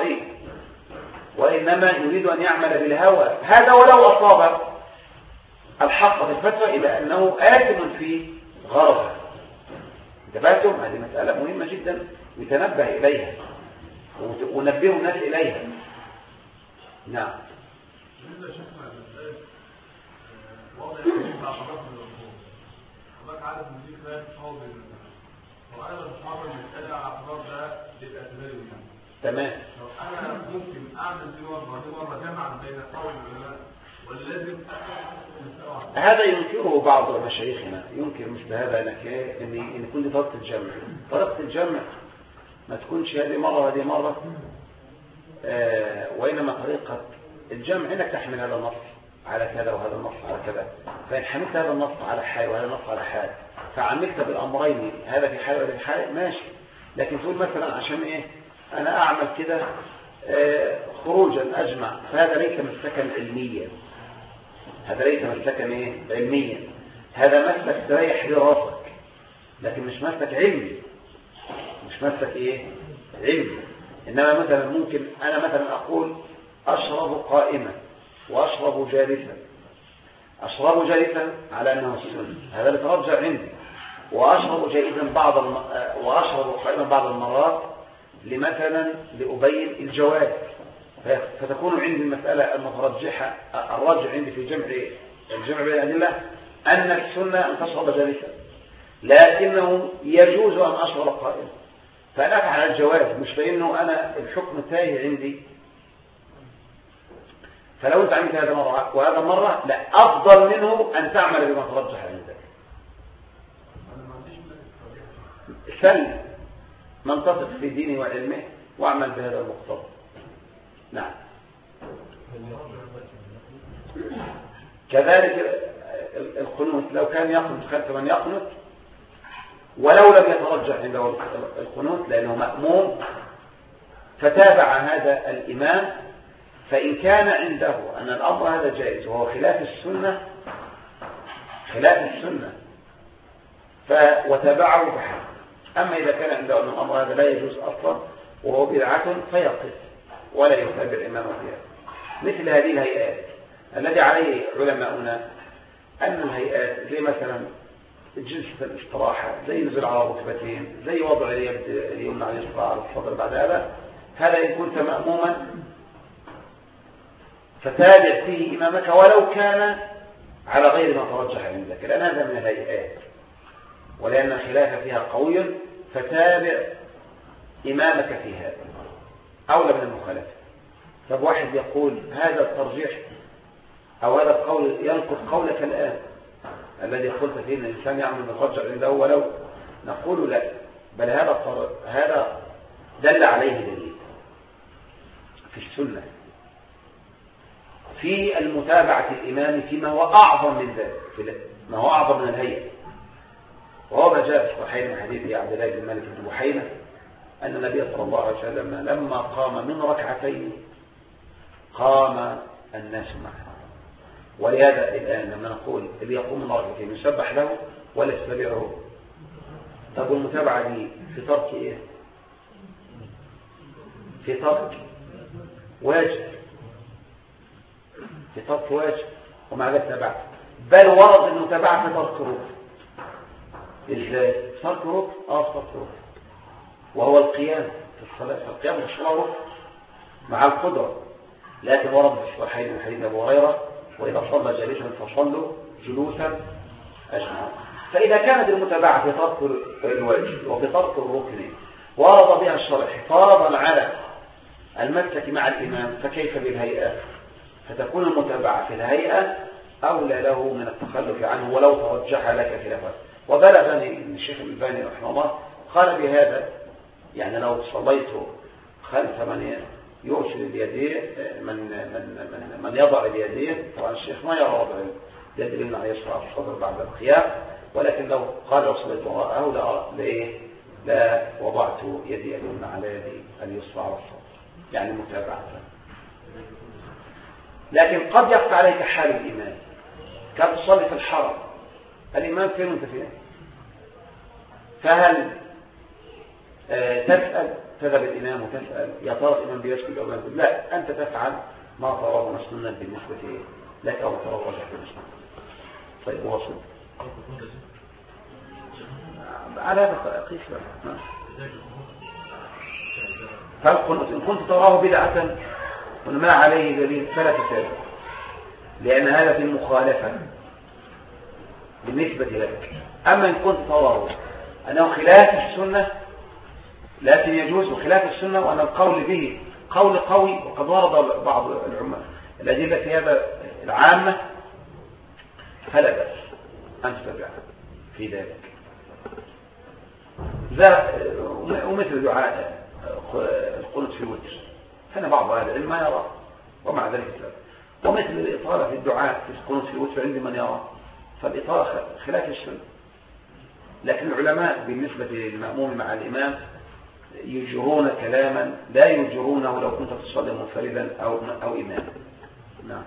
وإنما يريد أن يعمل بالهوى. هذا ولو أصاب الحق في الفتوى إلى أنه آثم في غرضه. انتبهتم؟ هذه مسألة مهمة جدا يتنبه إليها ونبه الناس إليها. نعم. بالنسبة شفنا المسائل وضع يجب على حضرات من الأمور حضرتك عارف ان دي خلاف قوي بين الناس، وأنا مش عارف المسألة على حضرات ده بالاعتبار يعني. تمام. لو أنا ممكن أعمل دي مرة دي مرة جمع بين قول العلماء ولازم هذا ينكره بعض مشايخنا، ينكر مثل هذا لك ان ان كنت طريقة الجمع طريقة الجمع ما تكونش هذه مرة وهذه مرة، آه وإنما طريقة الجمع انك تحمل هذا النص على كذا وهذا النص على كذا، فإن حملت هذا النص على حال وهذا النص على حال فعملت بالأمرين هذا في حال وهذا في حال ماشي. لكن تقول مثلا عشان ايه انا اعمل كده آه خروجا اجمع، فهذا ليس مسلكا علميا، هذا ليس مسلكا ايه علميا، هذا مسلك تريح براسك لكن مش مسلك علمي، مش مسلك ايه علمي. انما مثلا ممكن انا مثلا اقول اشرب قائما واشرب جالسا، اشرب جالسا على انه السنه، هذا اللي ترجع عندي، واشرب جائزا بعض الم... واشرب قائما بعض المرات لمثلا لابين الجواز، فتكون عندي المسألة المترجحة الراجع عندي في جمع الجمع بين الأدلة أن السنة أن تشرب جالسا، لكنه يجوز أن أشرب قائما، فأنا أفعل الجواز مش لأنه أنا الحكم تايه عندي. فلو أنت عملت هذا مرة وهذا مرة لا، أفضل منه أن تعمل بما ترجح عندك. سل من تثق في دينه وعلمه واعمل بهذا المقتضى. نعم. كذلك القنوت لو كان يقنط خلف من يقنط ولو لم يترجح عنده القنوت لأنه مأموم فتابع هذا الإمام، فإن كان عنده أن الأمر هذا جائز وهو خلاف السنة خلاف السنة ف وتابعه بحق. أما إذا كان عنده أن الأمر هذا لا يجوز أصلا وهو بدعة فيقف ولا يتابع الإمام فيها. مثل هذه الهيئات الذي عليه علماؤنا أن الهيئات زي مثلا جلسة الاستراحة، زي نزول على ركبتين، زي وضع اليد اليمنى على اليسرى على الصدر بعد هذا، هذا إن كنت مأموما فتابع فيه إمامك ولو كان على غير ما ترجح عندك، لأن هذا من الهيئات ولأن الخلاف فيها قوي، فتابع إمامك في هذا أولى من المخالفة. طب واحد يقول هذا الترجيح أو هذا القول ينقض قولك الآن الذي قلت فيه أن الإنسان يعمل مترجع عنده ولو، نقول لا، بل هذا هذا دل عليه دليل في السنة في المتابعة الإمام فيما هو أعظم من ذلك، ما هو أعظم من الهيئة. وهو ما جاء في صحيح حديث عبد الله بن مالك بن بحينة أن النبي صلى الله عليه وسلم لما قام من ركعتين قام الناس معه. ولهذا الآن لما نقول اللي يقوم من ركعتين يسبح له ولا يتبعه. طب والمتابعة دي في ترك إيه؟ في ترك واجب، في ترك واجب ومع ذلك تبعت، بل ورد المتابعة في ترك ركن. ازاي؟ ترك ركن اه ترك ركن وهو القيام في الصلاة، القيام في الصلاة ركن مع القدرة، لكن ورد في الصحيحين من حديث أبو هريرة وإذا صلى جالسا فصلوا جلوسا أجمعون. فإذا كانت المتابعة في ترك الواجب وفي ترك الركن ورد بها الشرع حفاظا على المسلك مع الإمام، فكيف بالهيئة؟ فتكون المتابعة في الهيئة أولى له من التخلف عنه ولو ترجح لك خلافه. وبلغني الشيخ الألباني رحمه الله قال بهذا، يعني لو صليت خلف من يرسل اليدين من من من من يضع اليدين، طبعا الشيخ ما يرى وضع اليد اليمنى على اليسرى الصدر بعد القيام، ولكن لو قال لو صليت وراءه لا لايه لا وضعت يدي اليمنى على يدي اليسرى على الصدر، يعني متابعة. لكن قد يقع عليك حال الإمام، كان تصلي في الحرم الإمام فين وانت فين، فهل آه تسأل تذهب الإمام وتسأل يا ترى الإمام بيسكت أو لا؟ لا، أنت تفعل ما تراه مسنونا بالنسبة لك أو تراه راجح بالنسبة. طيب واصل على هذا قيس بقى. فالقنوت إن كنت تراه بدعة وما عليه دليل فلا تتابع، لأن هذا في المخالفة بالنسبة لك. أما إن كنت تراه أنه خلاف السنة لكن يجوز خلاف السنة وأن القول به قول قوي، وقد ورد بعض العلماء الأدلة في هذا العامة، فلا بأس أن تتبع في ذلك. ومثل دعاء القنوت في الوتر كان بعض أهل العلم ما يرى ومع ذلك لا، ومثل الإطالة في الدعاء في القنوت في الوتر عند من يرى، فالإطالة خلاف السنة. لكن العلماء بالنسبة للمأموم مع الإمام يجرون كلاما لا يجرونه لو كنت تصلي منفردا أو أو إماما. نعم.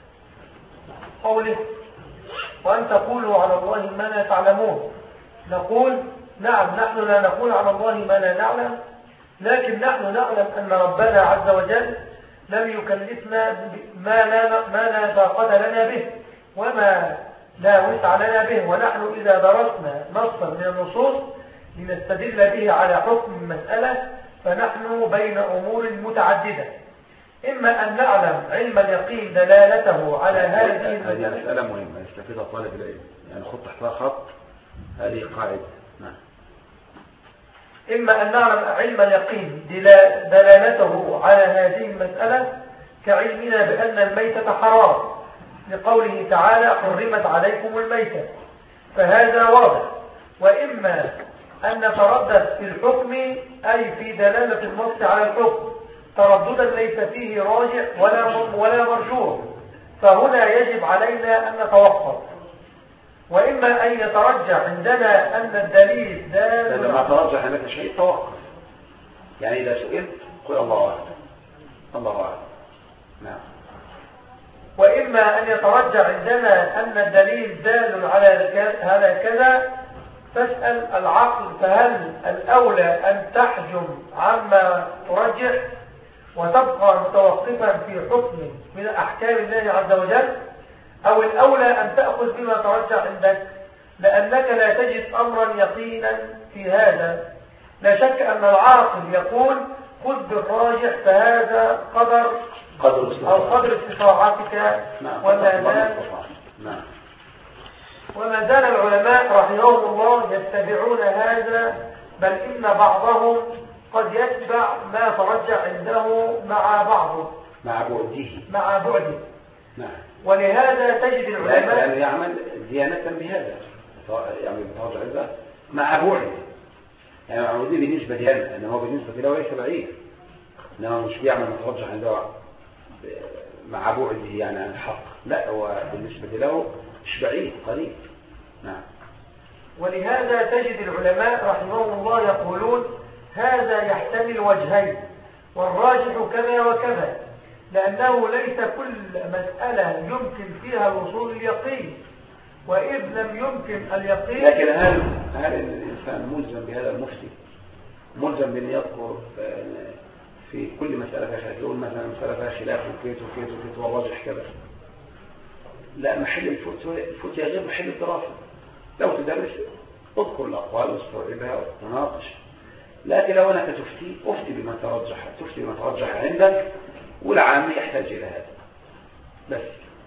قوله وأن تقولوا على الله ما لا تعلمون، نقول نعم، نحن لا نقول على الله ما لا نعلم، لكن نحن نعلم أن ربنا عز وجل لم يكلفنا ما لا ما لا طاقة لنا به وما لا وسع لنا به، ونحن إذا درسنا نصا من النصوص لنستدل به على حكم المسألة فنحن بين أمور متعددة، إما أن نعلم علم اليقين دلالته على هذه هذه مسألة مهمة يستفيدها طالب العلم، يعني خط تحتها خط، هذه قاعدة. نعم. إما أن نعلم علم اليقين دلالته على هذه المسألة كعلمنا بأن الميتة حرام لقوله تعالى حرمت عليكم الميتة، فهذا واضح. وإما أن نتردد في الحكم أي في دلالة النص على الحكم ترددا ليس فيه راجع ولا ولا مرجوح، فهنا يجب علينا أن نتوقف. وإما أن يترجح عندنا أن الدليل دال لما ترجح هناك شيء توقف، يعني إذا سئلت قل الله أعلم الله أعلم. نعم. وإما أن يترجح عندنا أن الدليل دال على كذا تسأل العقل، فهل الأولى أن تحجم عما ترجح وتبقى متوقفا في حكم من أحكام الله عز وجل، أو الأولى أن تأخذ بما ترجح عندك، لأنك لا تجد أمرا يقينا في هذا. لا شك أن العاقل يقول خذ بالراجح، فهذا قدر أو قدر استطاعتك. وما زال وما زال العلماء رحمهم الله يتبعون هذا، بل إن بعضهم قد يتبع ما ترجح عنده مع بعضه، مع بعده مع بعده. نعم. ولهذا تجد العلماء لأنه يعمل ديانة بهذا، يعني بترجع إذا مع بعده، يعني مع بعده بالنسبة لهذا، أنه بالنسبة له ليس بعيد، أنه مش بيعمل مترجح عنده مع بعده يعني عن الحق، لا هو بالنسبة له مش بعيد، قريب. نعم. ولهذا تجد العلماء رحمهم الله يقولون هذا يحتمل وجهين والراجح كذا وكذا، لأنه ليس كل مسألة يمكن فيها الوصول اليقين، وإذ لم يمكن اليقين. لكن هل هل الإنسان ملزم بهذا المفتي ملزم بأن يذكر في كل مسألة فيها خلاف، يقول مثلا مسألة فيها خلاف وكيت وكيت وكيت والراجح كذا؟ لا، محل الفتيا غير محل الدراسة. لو تدرس اذكر الأقوال واستوعبها وتناقش، لكن لو أنك تفتي افتي بما ترجح، تفتي بما ترجح عندك، والعام يحتاج إلى هذا بس.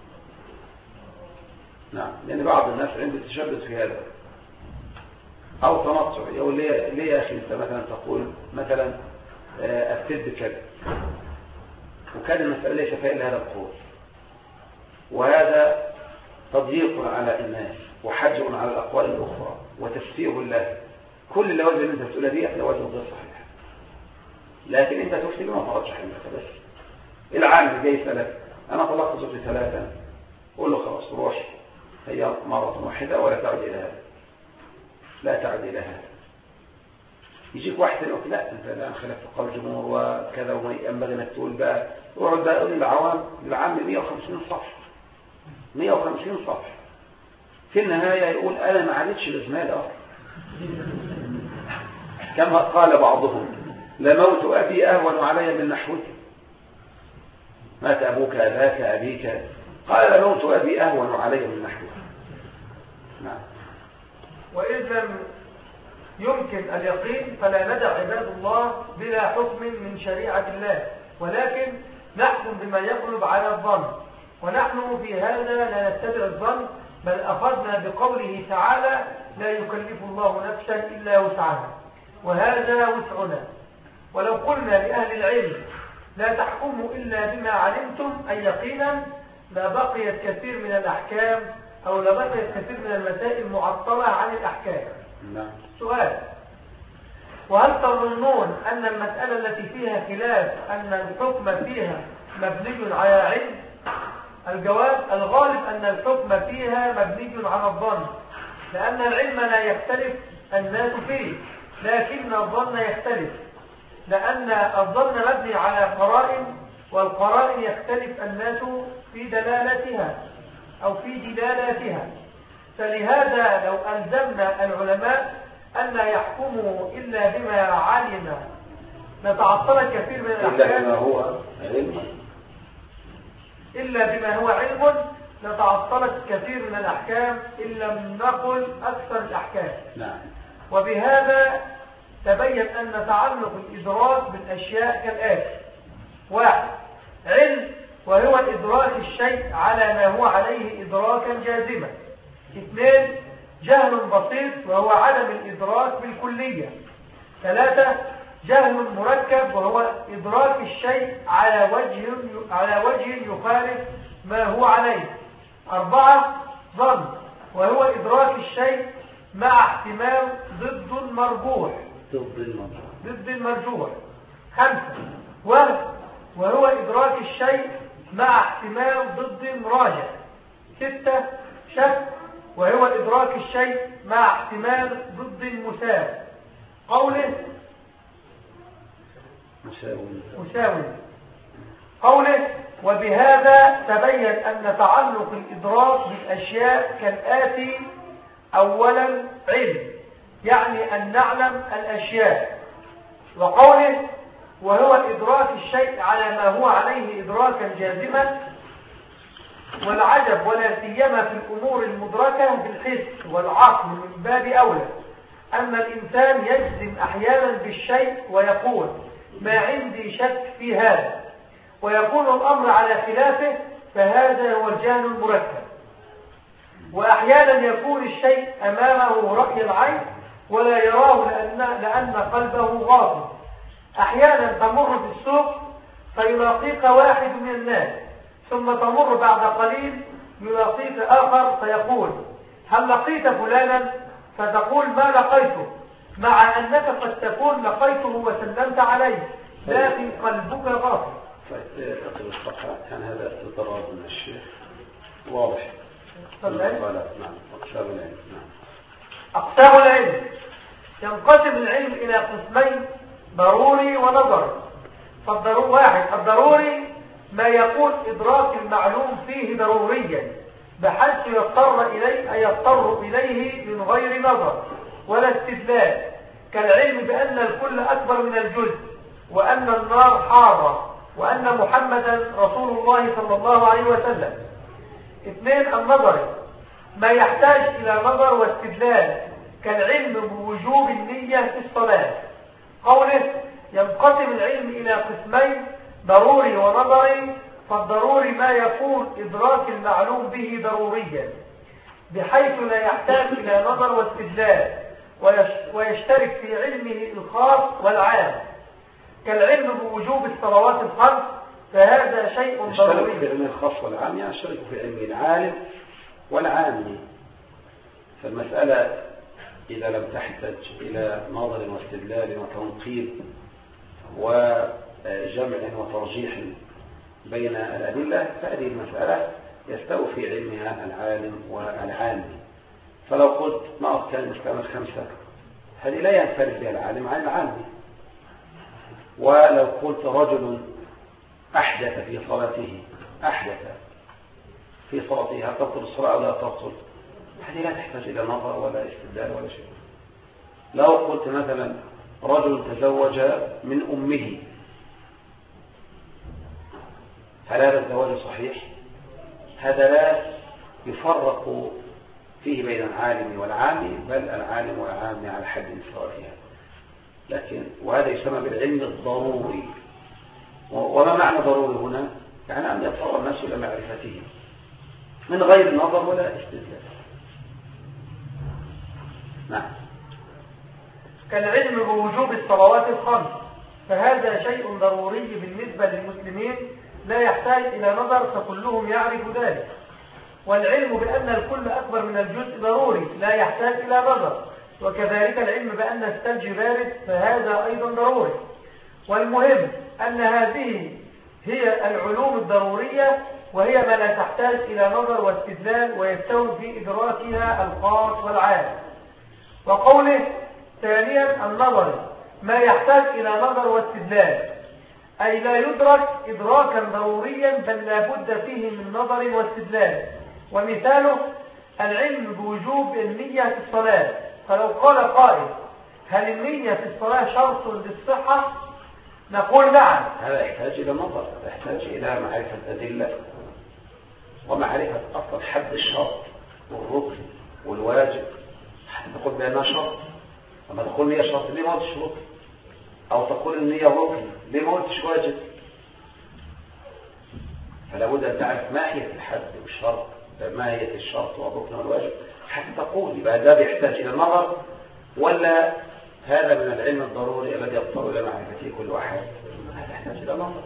نعم. لأن بعض الناس عنده تشدد في هذا أو تنطع، يقول ليه, ليه يا أخي أنت مثلا تقول مثلا أفتد بكذا، وكان المسألة ليس فيها إلا هذا القول، وهذا تضييق على الناس وحجر على الأقوال الأخرى وتفسير الله. كل اللوازم اللي أنت بتقولها دي لوازم غير صحيحة، لكن أنت تفتي بما ترجح عندك بس. العالم جاي يسألك أنا طلقت زوجتي ثلاثة، قول له خلاص روح، هي مرة واحدة ولا تعد إلى هذا، لا تعد إلى هذا. يجيك واحد يقول لا أنت الآن خلفت قول الجمهور وكذا، وما ينبغي أنك تقول بقى، وعد بقى يقول للعوام العام مئة وخمسين صفحة مئة وخمسين صفحة، في النهاية يقول أنا ما عادتش لزمال أصلا. كما قال بعضهم لموت أبي أهون علي من نحوتي. مات أبوك أباك أبيك، قال لموت أبي أهون علي من نحوتي. نعم. وإذ لم يمكن اليقين فلا ندع عباد الله بلا حكم من شريعة الله، ولكن نحكم بما يغلب على الظن، ونحن في هذا لا نتبع الظن، بل أخذنا بقوله تعالى لا يكلف الله نفسا إلا وسعها، وهذا وسعنا. ولو قلنا لأهل العلم لا تحكموا إلا بما علمتم أي يقينا، لبقيت كثير من الأحكام أو لبقيت كثير من المسائل معطلة عن الأحكام. نعم. سؤال: وهل تظنون أن المسألة التي فيها خلاف أن الحكم فيها مبني على علم؟ الجواب: الغالب أن الحكم فيها مبني على الظن، لأن العلم لا يختلف الناس فيه، لكن الظن يختلف، لأن الظن مبني على قرائن، والقرائن يختلف الناس في دلالتها أو في دلالاتها. فلهذا لو ألزمنا العلماء أن لا يحكموا إلا بما علم نتعطل كثير من الأحكام، إلا بما هو علم إلا بما هو علم لتعطلت كثير من الأحكام إن لم نقل أكثر الأحكام. نعم. وبهذا تبين أن تعلق الإدراك بالأشياء كالآتي: واحد، علم وهو إدراك الشيء على ما هو عليه إدراكا جازما. اثنين، جهل بسيط وهو عدم الإدراك بالكلية. ثلاثة، جهل مركب وهو إدراك الشيء على وجه على وجه يخالف ما هو عليه. أربعة، ظن وهو إدراك الشيء مع احتمال ضد المرجوح ضد المرجوح ضد المرجوح. خمسة، وهم وهو إدراك الشيء مع احتمال ضد المراجع. ستة، شك وهو إدراك الشيء مع احتمال ضد المساوي. قوله مساوي مساوي قوله وبهذا تبين أن تعلق الإدراك بالأشياء كالآتي: أولا، علم يعني أن نعلم الأشياء. وقوله وهو إدراك الشيء على ما هو عليه إدراكا جازما. والعجب ولا سيما في الأمور المدركة بالحس والعقل من باب أولى أن الإنسان يجزم أحيانا بالشيء ويقول ما عندي شك في هذا، ويكون الأمر على خلافه، فهذا هو الجهل المركب. وأحيانا يكون الشيء أمامه رأي العين ولا يراه لأن, لأن قلبه غافل. أحيانا تمر في السوق فيلاقيك واحد من الناس، ثم تمر بعد قليل يلاقيك آخر فيقول هل لقيت فلانا؟ فتقول ما لقيته، مع أنك قد تكون لقيته وسلمت عليه لكن قلبك غافل. فأقل الصفحة كان هذا استطراد من الشيخ واضح. نعم. أقسام العلم. نعم. أقسام العلم ينقسم العلم إلى قسمين: ضروري ونظري. فالضروري واحد الضروري ما يكون إدراك المعلوم فيه ضروريا بحيث يضطر إليه أي يضطر إليه من غير نظر ولا استدلال، كالعلم بأن الكل أكبر من الجزء، وأن النار حارة، وأن محمدا رسول الله صلى الله عليه وسلم. اثنين النظري ما يحتاج إلى نظر واستدلال، كالعلم بوجوب النية في الصلاة. قوله ينقسم العلم إلى قسمين: ضروري ونظري. فالضروري ما يكون إدراك المعلوم به ضروريا بحيث لا يحتاج إلى نظر واستدلال، ويشترك في علمه الخاص والعام، كالعلم بوجوب الصلوات الخمس، فهذا شيء ضروري. يشترك في علم الخاص والعام، يعني يشترك في علم العالم والعام. فالمسألة إذا لم تحتاج إلى نظر واستدلال وتنقيب وجمع وترجيح بين الأدلة، فهذه المسألة يستوي في علمها العالم والعام. فلو قلت ما أركان الإسلام الخمسة، هذه لا ينفرد بها العالم عن العام. ولو قلت رجل أحدث في صلاته أحدث في صلاته هل تبطل الصلاة أو لا تبطل؟ هذه لا تحتاج إلى نظر ولا استدلال ولا شيء. لو قلت مثلا رجل تزوج من أمه، هل هذا الزواج صحيح؟ هذا لا يفرق فيه بين العالم والعام، بل العالم والعام على حد سواء. لكن وهذا يسمى بالعلم الضروري. وما معنى ضروري هنا؟ يعني أن يضطر الناس إلى معرفته من غير نظر ولا استدلال. نعم. كالعلم بوجوب الصلوات الخمس، فهذا شيء ضروري بالنسبة للمسلمين لا يحتاج إلى نظر، فكلهم يعرف ذلك. والعلم بأن الكل أكبر من الجزء ضروري لا يحتاج إلى نظر، وكذلك العلم بأن الثلج بارد، فهذا أيضا ضروري. والمهم أن هذه هي العلوم الضرورية، وهي ما لا تحتاج إلى نظر واستدلال، ويستوي في إدراكها الخاص والعام. وقوله ثانيا النظر ما يحتاج إلى نظر واستدلال، أي لا يدرك إدراكا ضروريا بل لا بد فيه من نظر واستدلال. ومثاله العلم بوجوب النية في الصلاة. فلو قال قائل هل النية في الصلاة شرط للصحة؟ نقول نعم. هذا يحتاج إلى نظر، يحتاج إلى معرفة أدلة ومعرفة أصل حد الشرط والركن والواجب. تقول بأنها شرط، لما تقول النية شرط ليه ما قلتش ركن؟ أو تقول النية ركن ليه ما قلتش واجب؟ فلا بد أن تعرف ماهية الحد والشرط، ماهية الشرط والركن والواجب حتى تقول يبقى ده بيحتاج إلى النظر، ولا هذا من العلم الضروري الذي يضطر إلى معرفته كل واحد؟ هذا يحتاج إلى نظر.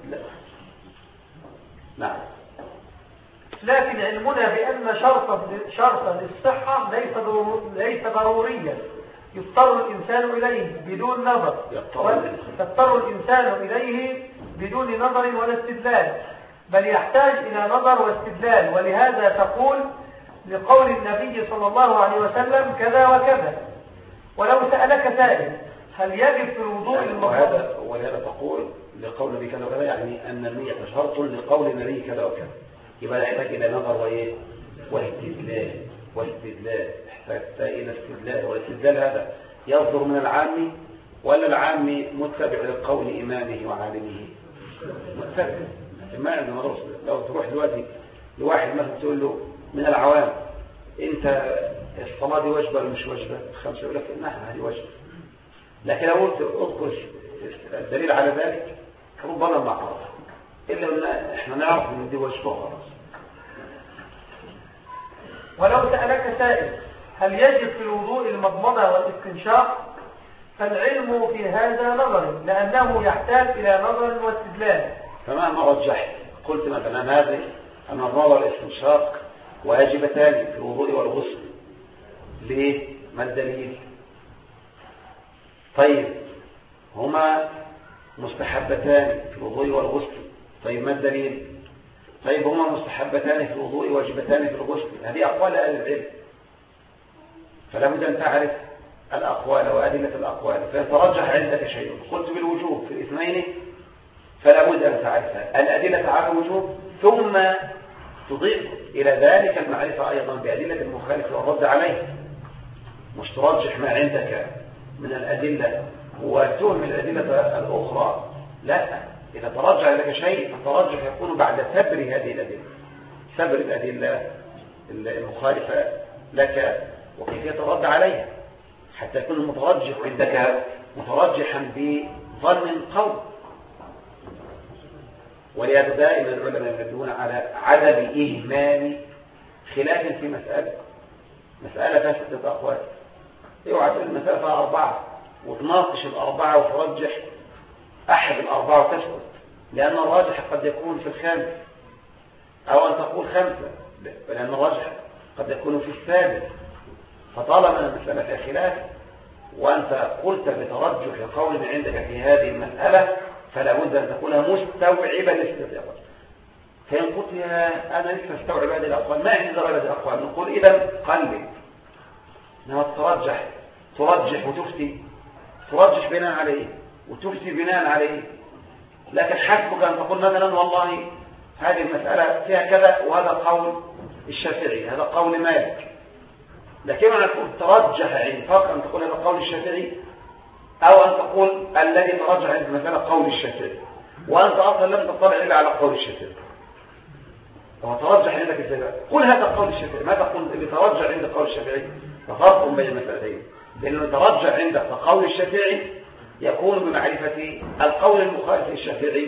نعم. لكن علمنا بأن شرطا شرطا للصحة ليس ليس ضروريا يضطر الإنسان إليه بدون نظر، يضطر الإنسان إليه بدون نظر ولا استدلال، بل يحتاج إلى نظر واستدلال. ولهذا تقول لقول النبي صلى الله عليه وسلم كذا وكذا. ولو سألك سائل هل يجب في الوضوء المضمضة؟ ولهذا تقول لقول النبي كذا وكذا، يعني أن النية شرط لقول النبي كذا وكذا، يبقى يحتاج إلى نظر وإيه؟ واستدلال. واستدلال يحتاج إلى استدلال، والاستدلال هذا يصدر من العام ولا العام متبع لقول إمامه وعالمه؟ متبع. ما عندنا رسل. لو تروح دلوقتي لواحد مثلا تقول له من العوام انت الصلاة دي واجبة ولا مش واجبة؟ خمسة يقول لك انها هذه واجبة. لكن لو قلت اذكر الدليل على ذلك ربما ما عرف، الا ان احنا نعرف ان دي واجبة وخلاص. ولو سألك سائل هل يجب في الوضوء المضمضة والاستنشاق؟ فالعلم في هذا نظري، لأنه يحتاج إلى نظر واستدلال. فمهما رجحت قلت مثلا هذه أن النظر والاستنشاق واجبتان في الوضوء والغسل. ليه؟ ما الدليل؟ طيب هما مستحبتان في الوضوء والغسل. طيب ما الدليل؟ طيب هما مستحبتان في الوضوء واجبتان في الغسل. هذه أقوال أهل العلم، فلا بد أن تعرف الأقوال وأدلة الأقوال. فيترجح عندك شيء قلت بالوجوب في الاثنين، فلا بد أن تعرفها الأدلة على الوجوب، ثم تضيف إلى ذلك المعرفة أيضا بأدلة المخالف والرد عليه. مش ترجح ما عندك من الأدلة وتهمل الأدلة الأخرى، لا. إذا ترجح لك شيء الترجح يكون بعد سبر هذه الأدلة، سبر الأدلة المخالفة لك وكيفية الرد عليها، حتى يكون المترجح عندك مترجحا بظن قوي. ولهذا دائما العلماء يدلون على عدم إهمال خلاف في مسألة مسألة فيها ستة أقوال، اوعى تقول المسألة فيها أربعة وتناقش الأربعة وترجح أحد الأربعة وتسكت، لأن الراجح قد يكون في الخامس، أو أن تقول خمسة لأن الراجح قد يكون في السادس. فطالما المسألة فيها خلاف وأنت قلت بترجح قول عندك في هذه المسألة، فلا بد أن تكون مستوعبا للاستدلال. فإن قلت يا أنا لسه استوعب هذه الأقوال، ما عندي درجة الأقوال، نقول إذا قلبي إنما ترجح ترجح وتفتي، ترجح بناء عليه وتفتي بناء عليه. لكن حسبك أن تقول مثلا والله هذه المسألة فيها كذا وهذا قول الشافعي هذا قول مالك، لكن أنا أقول ترجح عند فرق أن تقول هذا قول الشافعي أو أن تقول الذي ترجح عند المسألة قول الشافعي وأنت أصلا لم تطلع إلا على قول الشافعي. وترجح عندك الشافعي قل هذا قول الشافعي، ما تقول اللي ترجح عند قول الشافعي. ففرق بين المسألتين، لأنه ترجح عندك قول الشافعي يكون بمعرفة القول المخالف للشافعي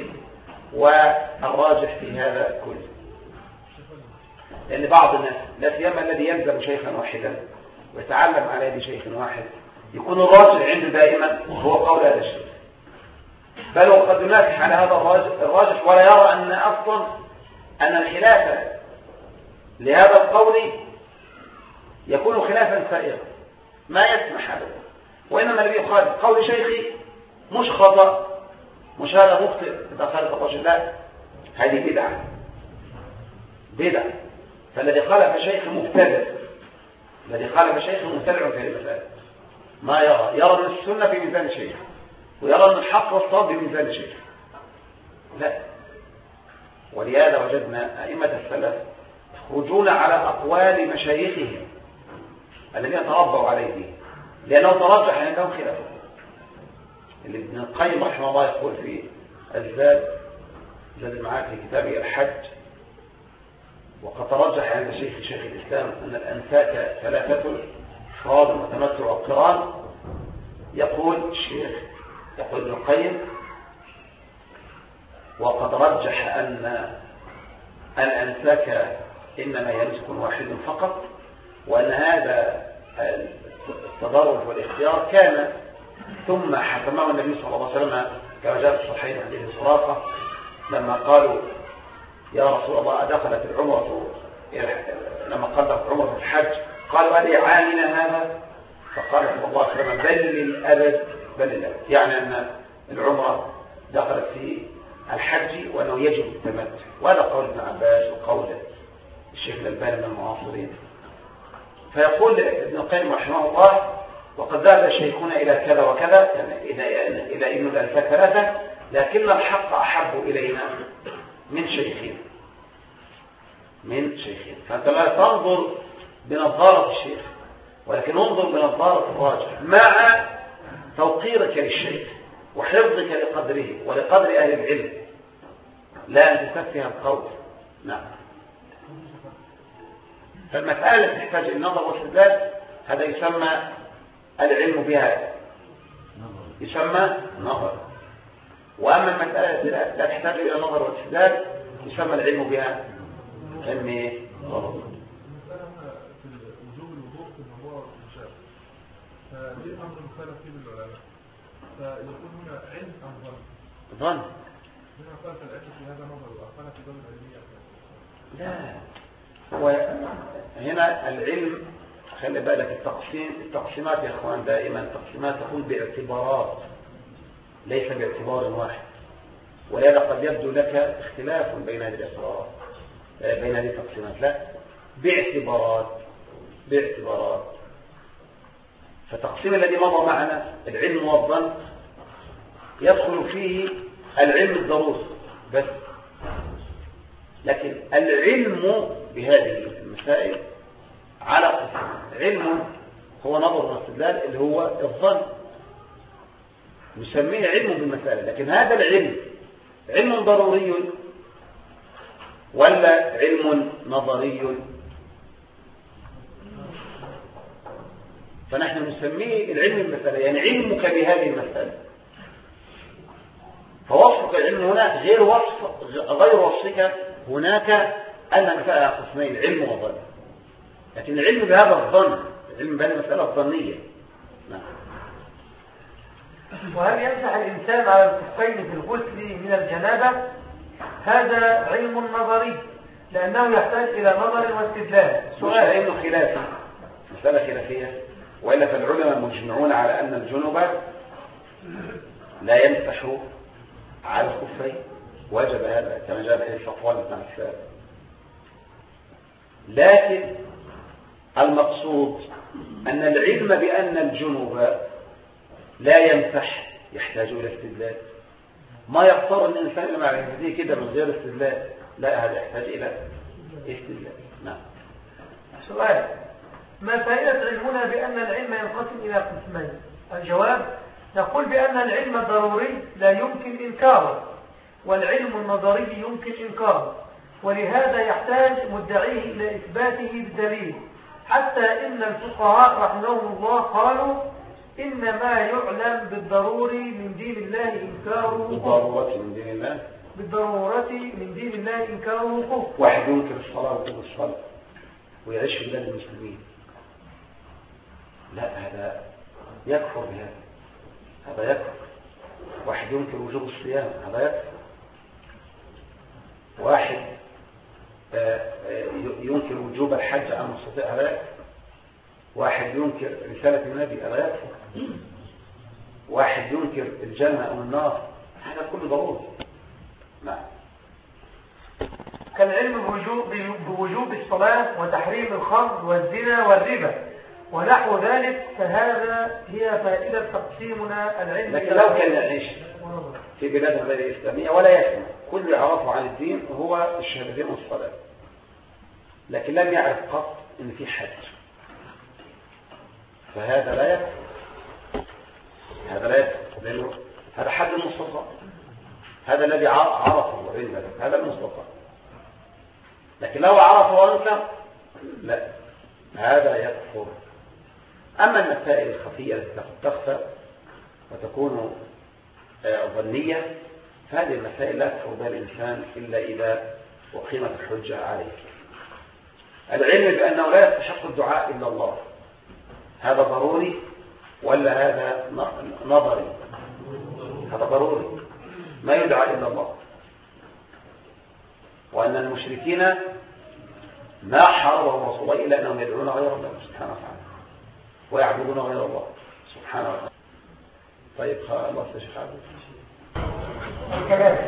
والراجح في هذا كله. لأن بعض الناس لا سيما الذي يلزم شيخا واحدا ويتعلم على يد شيخ واحد يكون الراجح عنده دائما هو قول هذا الشيخ، بل وقد ينافح على هذا الراجح ولا يرى أن أصلا أن الخلاف لهذا القول يكون خلافا سائغا ما يسمح ابدا. وإنما الذي يخالف قول شيخي مش خطأ، مش هذا مخطئ إذا خالف الرجل، لا، هذه بدعة بدعة. فالذي خالف شيخ مبتدع، الذي خالف شيخ مبتدع في المسألة، ما يرى يرى أن السنة في ميزان شيخ ويرى أن الحق والصواب في ميزان شيخ، لا. ولهذا وجدنا أئمة السلف يخرجون على أقوال مشايخهم الذين تربوا عليه به، لأنه ترجح عندهم خلافه. اللي ابن القيم رحمه الله يقول في الزاد زاد المعاد في كتابه الحج: وقد ترجح عند شيخ شيخ الإسلام أن الأنساك ثلاثة: إفراد وتمتع وقران. يقول الشيخ يقول ابن القيم: وقد رجح أن الأنساك إنما يمسك واحد فقط، وأن هذا التدرج والاختيار كان ثم حكمه النبي صلى الله عليه وسلم كما جاء في الصحيحين حديث سراقة لما قالوا يا رسول الله أدخلت العمرة لما قدرت عمرة في الحج قالوا ألي عامنا هذا؟ فقال صلى الله عليه وسلم: بل للأبد بل للأبد، يعني أن العمرة دخلت في الحج وأنه يجب التمتع. وهذا قول ابن عباس وقول الشيخ الألباني من المعاصرين. فيقول ابن القيم رحمه الله: وقد ذهب شيخنا إلى كذا وكذا، يعني إلى إلى إنه الأنساك ثلاثة، لكن الحق أحب إلينا من شيخين من شيخين. فأنت لا تنظر بنظارة الشيخ، ولكن انظر بنظارة الراجح مع توقيرك للشيخ وحفظك لقدره ولقدر أهل العلم، لا أن تسفه القول. نعم. فالمسألة تحتاج إلى النظر والاستدلال، هذا يسمى العلم بها، يسمى نظر. وأما المسألة لا تحتاج إلى النظر والاستدلال يسمى العلم بها علم ضروري. وجوب الوضوء في الموضوع المشابه، فدي أمر مختلف فيه بالعلماء، فيكون هنا علم أم ظن؟ ظن. لا، هو هنا العلم خلي بالك التقسيم التقسيمات يا اخوان دائما التقسيمات تكون باعتبارات ليس باعتبار واحد، ولهذا قد يبدو لك اختلاف بين هذه الاعتبارات بين هذه التقسيمات. لا، باعتبارات باعتبارات فالتقسيم الذي مضى معنا العلم والظن يدخل فيه العلم الضروري بس، لكن العلم بهذه المسائل على قسم. علم هو نظر واستدلال اللي هو الظن نسميه علم بالمسائل، لكن هذا العلم علم ضروري ولا علم نظري؟ فنحن نسميه العلم بالمسألة، يعني علمك بهذه المسألة. فوصفك العلم هنا غير وصف غير وصفك هناك أن مسألة قسمين علم وظن، لكن العلم بهذا الظن العلم بهذه المسألة الظنية. نعم. وهل يمسح الإنسان على الكفين في الغسل من الجنابة؟ هذا علم نظري لأنه يحتاج إلى نظر واستدلال. سؤال علم خلافي، مسألة خلافية، وإلا فالعلماء مجمعون على أن الجنوب لا يمسح على الكفين، وجب هذا كما جاء به الصفوان بن عفان. لكن المقصود أن العلم بأن الجنوب لا يمسح يحتاج إلى استدلال. ما يقتر أن الإنسان لما يعرفه كده من غير استدلال، لا، هذا يحتاج إلى استدلال. نعم. سؤال: ما فائدة علمنا بأن العلم ينقسم إلى قسمين؟ الجواب: نقول بأن العلم الضروري لا يمكن إنكاره، والعلم النظري يمكن إنكاره، ولهذا يحتاج مدعيه إلى إثباته بالدليل، حتى إن الفقهاء رحمهم الله قالوا إن ما يعلم بالضروري من دين الله إنكاره بالضرورة من دين الله بالضرورة من دين الله إنكاره كفر. واحد ينكر الصلاة ويقول الصلاة ويعيش في بلاد المسلمين، لا، هذا يكفر بهذا، هذا يكفر. واحد ينكر وجوب الصيام، هذا يكفر. واحد ينكر وجوب الحج عن المستطيع، هذا يكفر. واحد ينكر رسالة النبي، هذا يكفر. واحد ينكر الجنة أو النار، هذا كله ضروري. نعم. كالعلم بوجوب, بوجوب الصلاة وتحريم الخمر والزنا والربا ونحو ذلك، فهذا هي فائدة تقسيمنا العلم. لكن لو كان يعيش في بلاد غير إسلامية ولا يسمع، كل اللي عرفه عن الدين هو الشهادتين والصلاة، لكن لم يعرف قط إن في حج، فهذا لا يكفر. هذا لا يكفر لأنه هذا حد المستطاع، هذا الذي عرفه وعلم، هذا المستطاع. لكن لو عرفه وانكر، لا، هذا يكفر. أما المسائل الخفية التي تخفى وتكون ظنية، فهذه المسائل لا يكفر بها الإنسان إلا إذا وقيمت الحجة عليه. العلم بأنه لا يستحق الدعاء إلا الله، هذا ضروري ولا هذا نظري؟ هذا ضروري، ما يدعى إلا الله. وأن المشركين ما حاربوا الرسول إلا أنهم يدعون غير الله سبحانه وتعالى ويعبدون غير الله سبحانه وتعالى. طيب خلاص يا شيخ عبد. الكلام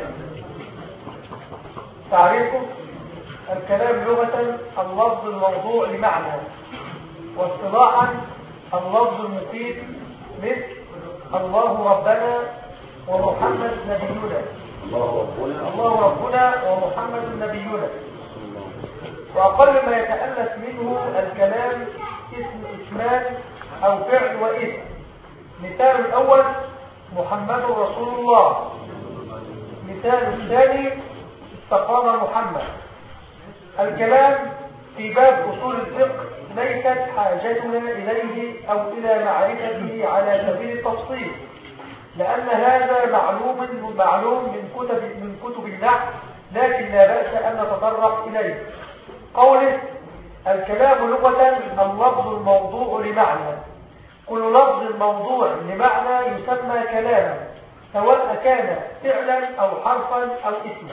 تعريفه: الكلام لغة اللفظ الموضوع لمعنى، واصطلاحا اللفظ المفيد، مثل الله ربنا ومحمد نبينا. الله ربنا الله ربنا ومحمد نبينا. وأقل ما يتألف منه الكلام اسم اسمان أو فعل واسم. مثال الأول: محمد رسول الله. مثال الثاني: استقام محمد. الكلام في باب أصول الفقه ليست حاجتنا إليه أو إلى معرفته على سبيل التفصيل، لأن هذا معلوم معلوم من كتب من كتب النحو، لكن لا بأس أن نتطرق إليه. قوله: الكلام لغة اللفظ الموضوع لمعنى. كل لفظ موضوع لمعنى يسمى كلاما، سواء كان فعلا أو حرفا أو اسما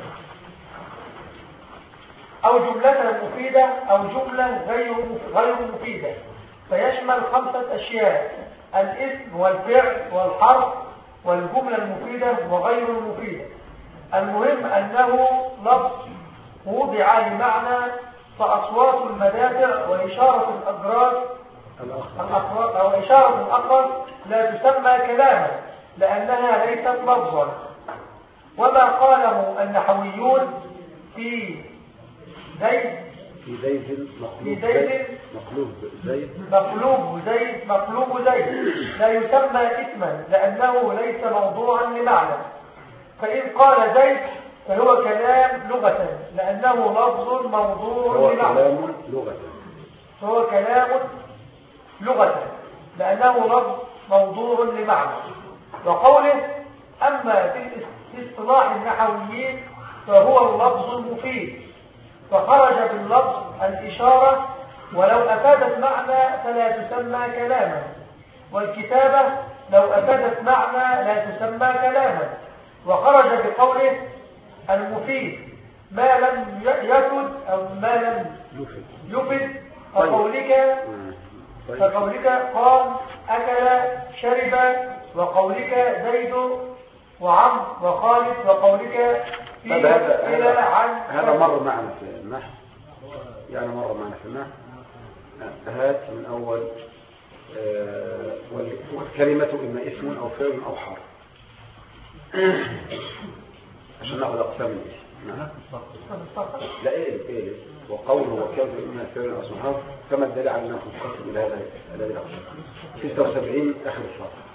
أو جملة مفيدة أو جملة غير غير مفيدة، فيشمل خمسة أشياء: الاسم والفعل والحرف والجملة المفيدة وغير المفيدة. المهم أنه لفظ وضع لمعنى، فأصوات المدافع وإشارة الأجراس الأخرس أو إشارة الأخرس لا تسمى كلاما لأنها ليست لفظا. وما قاله النحويون في زيد في زيد في زيد مقلوب زيد مقلوب زيد مقلوب زيد لا يسمى اسما لأنه ليس موضوعا لمعنى. فإن قال زيد فهو كلام لغة لأنه لفظ موضوع هو لمعنى. كلام لغة هو كلام لغة لأنه لفظ موضوع لمعنى. وقوله أما في اصطلاح النحويين فهو اللفظ المفيد، فخرج باللفظ الإشارة ولو أفادت معنى فلا تسمى كلاما، والكتابة لو أفادت معنى لا تسمى كلاما. وخرج بقوله المفيد ما لم يفد أو ما لم يفد فقولك فقولك قام أكل شرب، وقولك زيد وعم وخالد، وقولك في هذا إلى عن هذا مر معنا في النحو، يعني مر معنا في النحو. هات من أول آه والكلمة إما اسم أو فعل أو حرف عشان ناخذ أقسام الاسم. نعم. لا إيه إيه وقوله وكيف إما فعل أو اسم حرف كما الدليل على أنه مقسم إلى هذا هذه الأقسام. ستة وسبعين آخر الصفحة.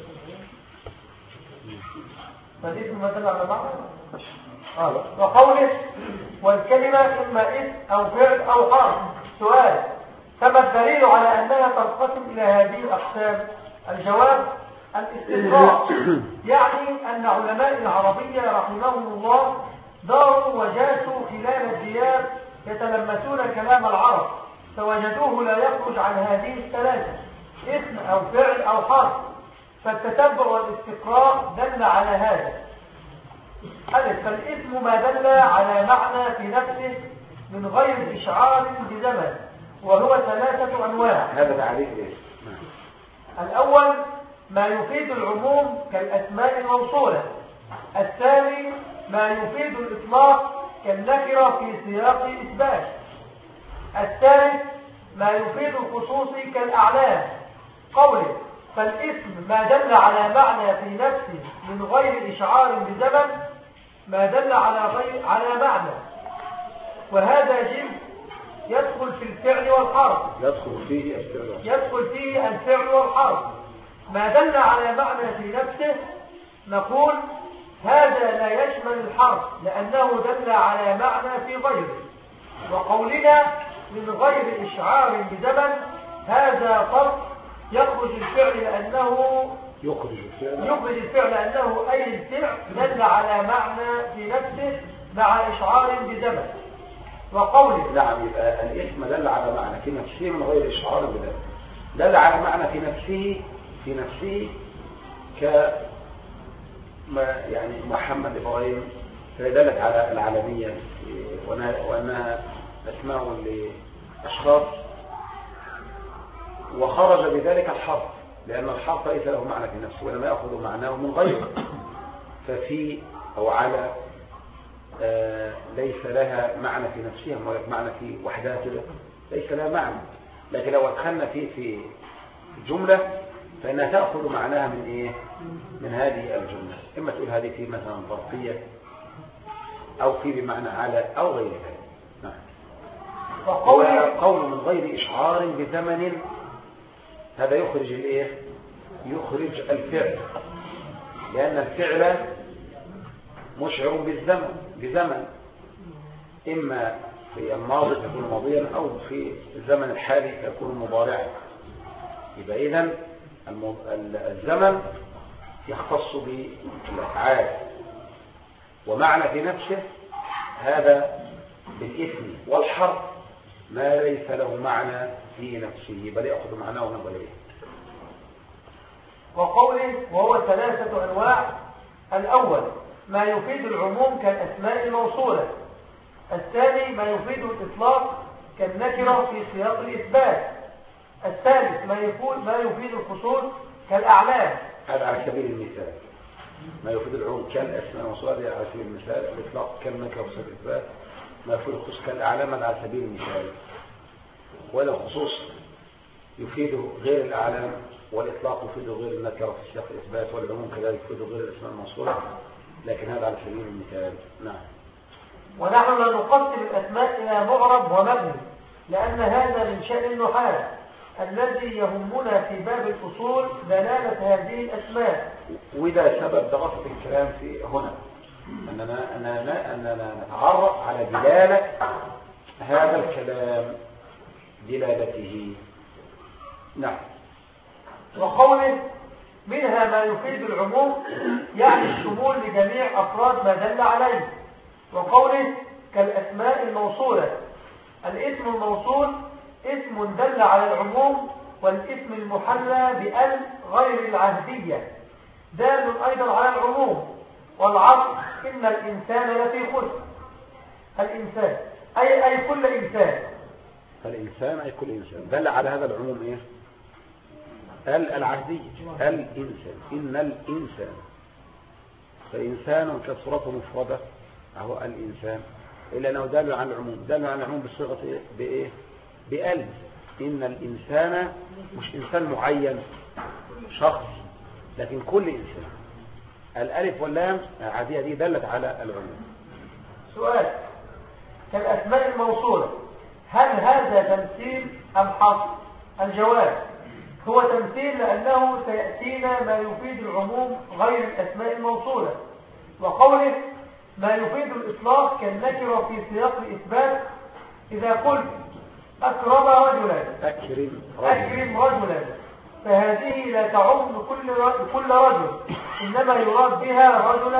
فالاسم مثلا على بعض. آه. وقوله والكلمة إما اسم أو فعل أو حرف. سؤال: كما الدليل على أنها تنقسم إلى هذه الأقسام؟ الجواب: الاستقراء، يعني أن علماء العربية رحمهم الله داروا وجاسوا خلال الديار يتلمسون كلام العرب، فوجدوه لا يخرج عن هذه الثلاثة: اسم أو فعل أو حرف. فالتتبع والاستقراء دل على هذا. ألف: فالاسم ما دل على معنى في نفسه من غير إشعار بزمن، وهو ثلاثة أنواع. هذا تعريف إيه؟ الأول ما يفيد العموم كالأسماء الموصولة. الثاني ما يفيد الإطلاق كالنكرة في سياق إثبات. الثالث ما يفيد الخصوص كالأعلام. قوله فالاسم ما دل على معنى في نفسه من غير إشعار بزمن، ما دل على غير على معنى، وهذا جنس يدخل في الفعل والحرف. يدخل فيه الفعل يدخل فيه الفعل والحرف. ما دل على معنى في نفسه نقول هذا لا يشمل الحرف لأنه دل على معنى في غيره. وقولنا من غير إشعار بزمن هذا فرق يخرج الفعل لأنه يخرج الفعل يخرج الفعل لأنه أي الفعل دل على معنى في نفسه مع إشعار بزمن. وقوله نعم، يبقى الاسم دل على معنى في نفسه من غير إشعار بزمن، دل على معنى في نفسه في نفسه ك يعني محمد إبراهيم، فدلت على العالمية وأنها أسماء لأشخاص. وخرج بذلك الحرف لأن الحرف ليس له معنى في نفسه ولما يأخذ معناه من غيره. ففي أو على آه ليس لها معنى في نفسها، معنى في وحدها كده ليس لها معنى، لكن لو أدخلنا فيه في جملة فإنها تأخذ معناها من إيه؟ من هذه الجملة. إما تقول هذه في مثلا ظرفية أو في بمعنى على أو غير ذلك. نعم. وقول من غير إشعار بزمن هذا يخرج الإيه؟ يخرج الفعل، لأن الفعل مشعر بالزمن بزمن إما في الماضي تكون ماضيا أو في الزمن الحالي تكون مضارعا. يبقى إذن الزمن يختص بالأفعال، ومعنى في نفسه هذا بالاسم، والحرف ما ليس له معنى في نفسه بل يأخذ معناه من غيره. وقوله وهو ثلاثة أنواع الأول ما يفيد العموم كالأسماء الموصولة. الثاني ما يفيد الإطلاق كالنكرة في سياق الإثبات. الثالث ما يفيد ما يفيد الخصوص كالأعلام. هذا على سبيل المثال. ما يفيد العموم كالأسماء الموصولة على سبيل المثال. الإطلاق كالنكرة في سياق الإثبات. ما يفيد الخصوص كالأعلام على سبيل المثال. ولا الخصوص يفيد غير الأعلام، والإطلاق يفيد غير النكرة في سياق الإثبات، والعموم كذلك يفيد غير الأسماء الموصولة، لكن هذا على سبيل المثال. نعم. ونحن لا نقسم الأسماء إلى معرب ومبني، لأن هذا من شأن النحاة الذي يهمنا في باب الأصول دلالة هذه الأسماء. وإذا سبب دراسة الكلام في هنا أننا, أننا, أننا نتعرف على دلالة هذا الكلام، دلالته. نعم. وقوله منها ما يفيد العموم يعني الشمول لجميع أفراد ما دل عليه. وقوله كالأسماء الموصولة، الاسم الموصول اسم دل على العموم، والاسم المحلى بأل غير العهدية دال أيضا على العموم. والعصر إن الإنسان لفي خسر. الإنسان أي, أي كل إنسان. الإنسان أي كل إنسان دل على هذا العموم إيه؟ ال العهدية. الإنسان إن الإنسان، فإنسان كصورته مفردة هو الإنسان، إلا أنه دل على العموم. دل على العموم بالصيغة إيه؟ بإيه؟ بأل. إن الإنسان مش إنسان معين شخص، لكن كل إنسان. الألف واللام العادية دي دلت على العموم. سؤال: كالأسماء الموصولة هل هذا تمثيل أم حصر؟ الجواب: هو تمثيل، لأنه سيأتينا ما يفيد العموم غير الأسماء الموصولة. وقوله ما يفيد الإطلاق كالنكرة في سياق الإثبات، إذا قلت أكرم رجلا أكرم رجلا, أكرم رجلا فهذه لا تعم كل كل رجل، إنما يراد بها رجلا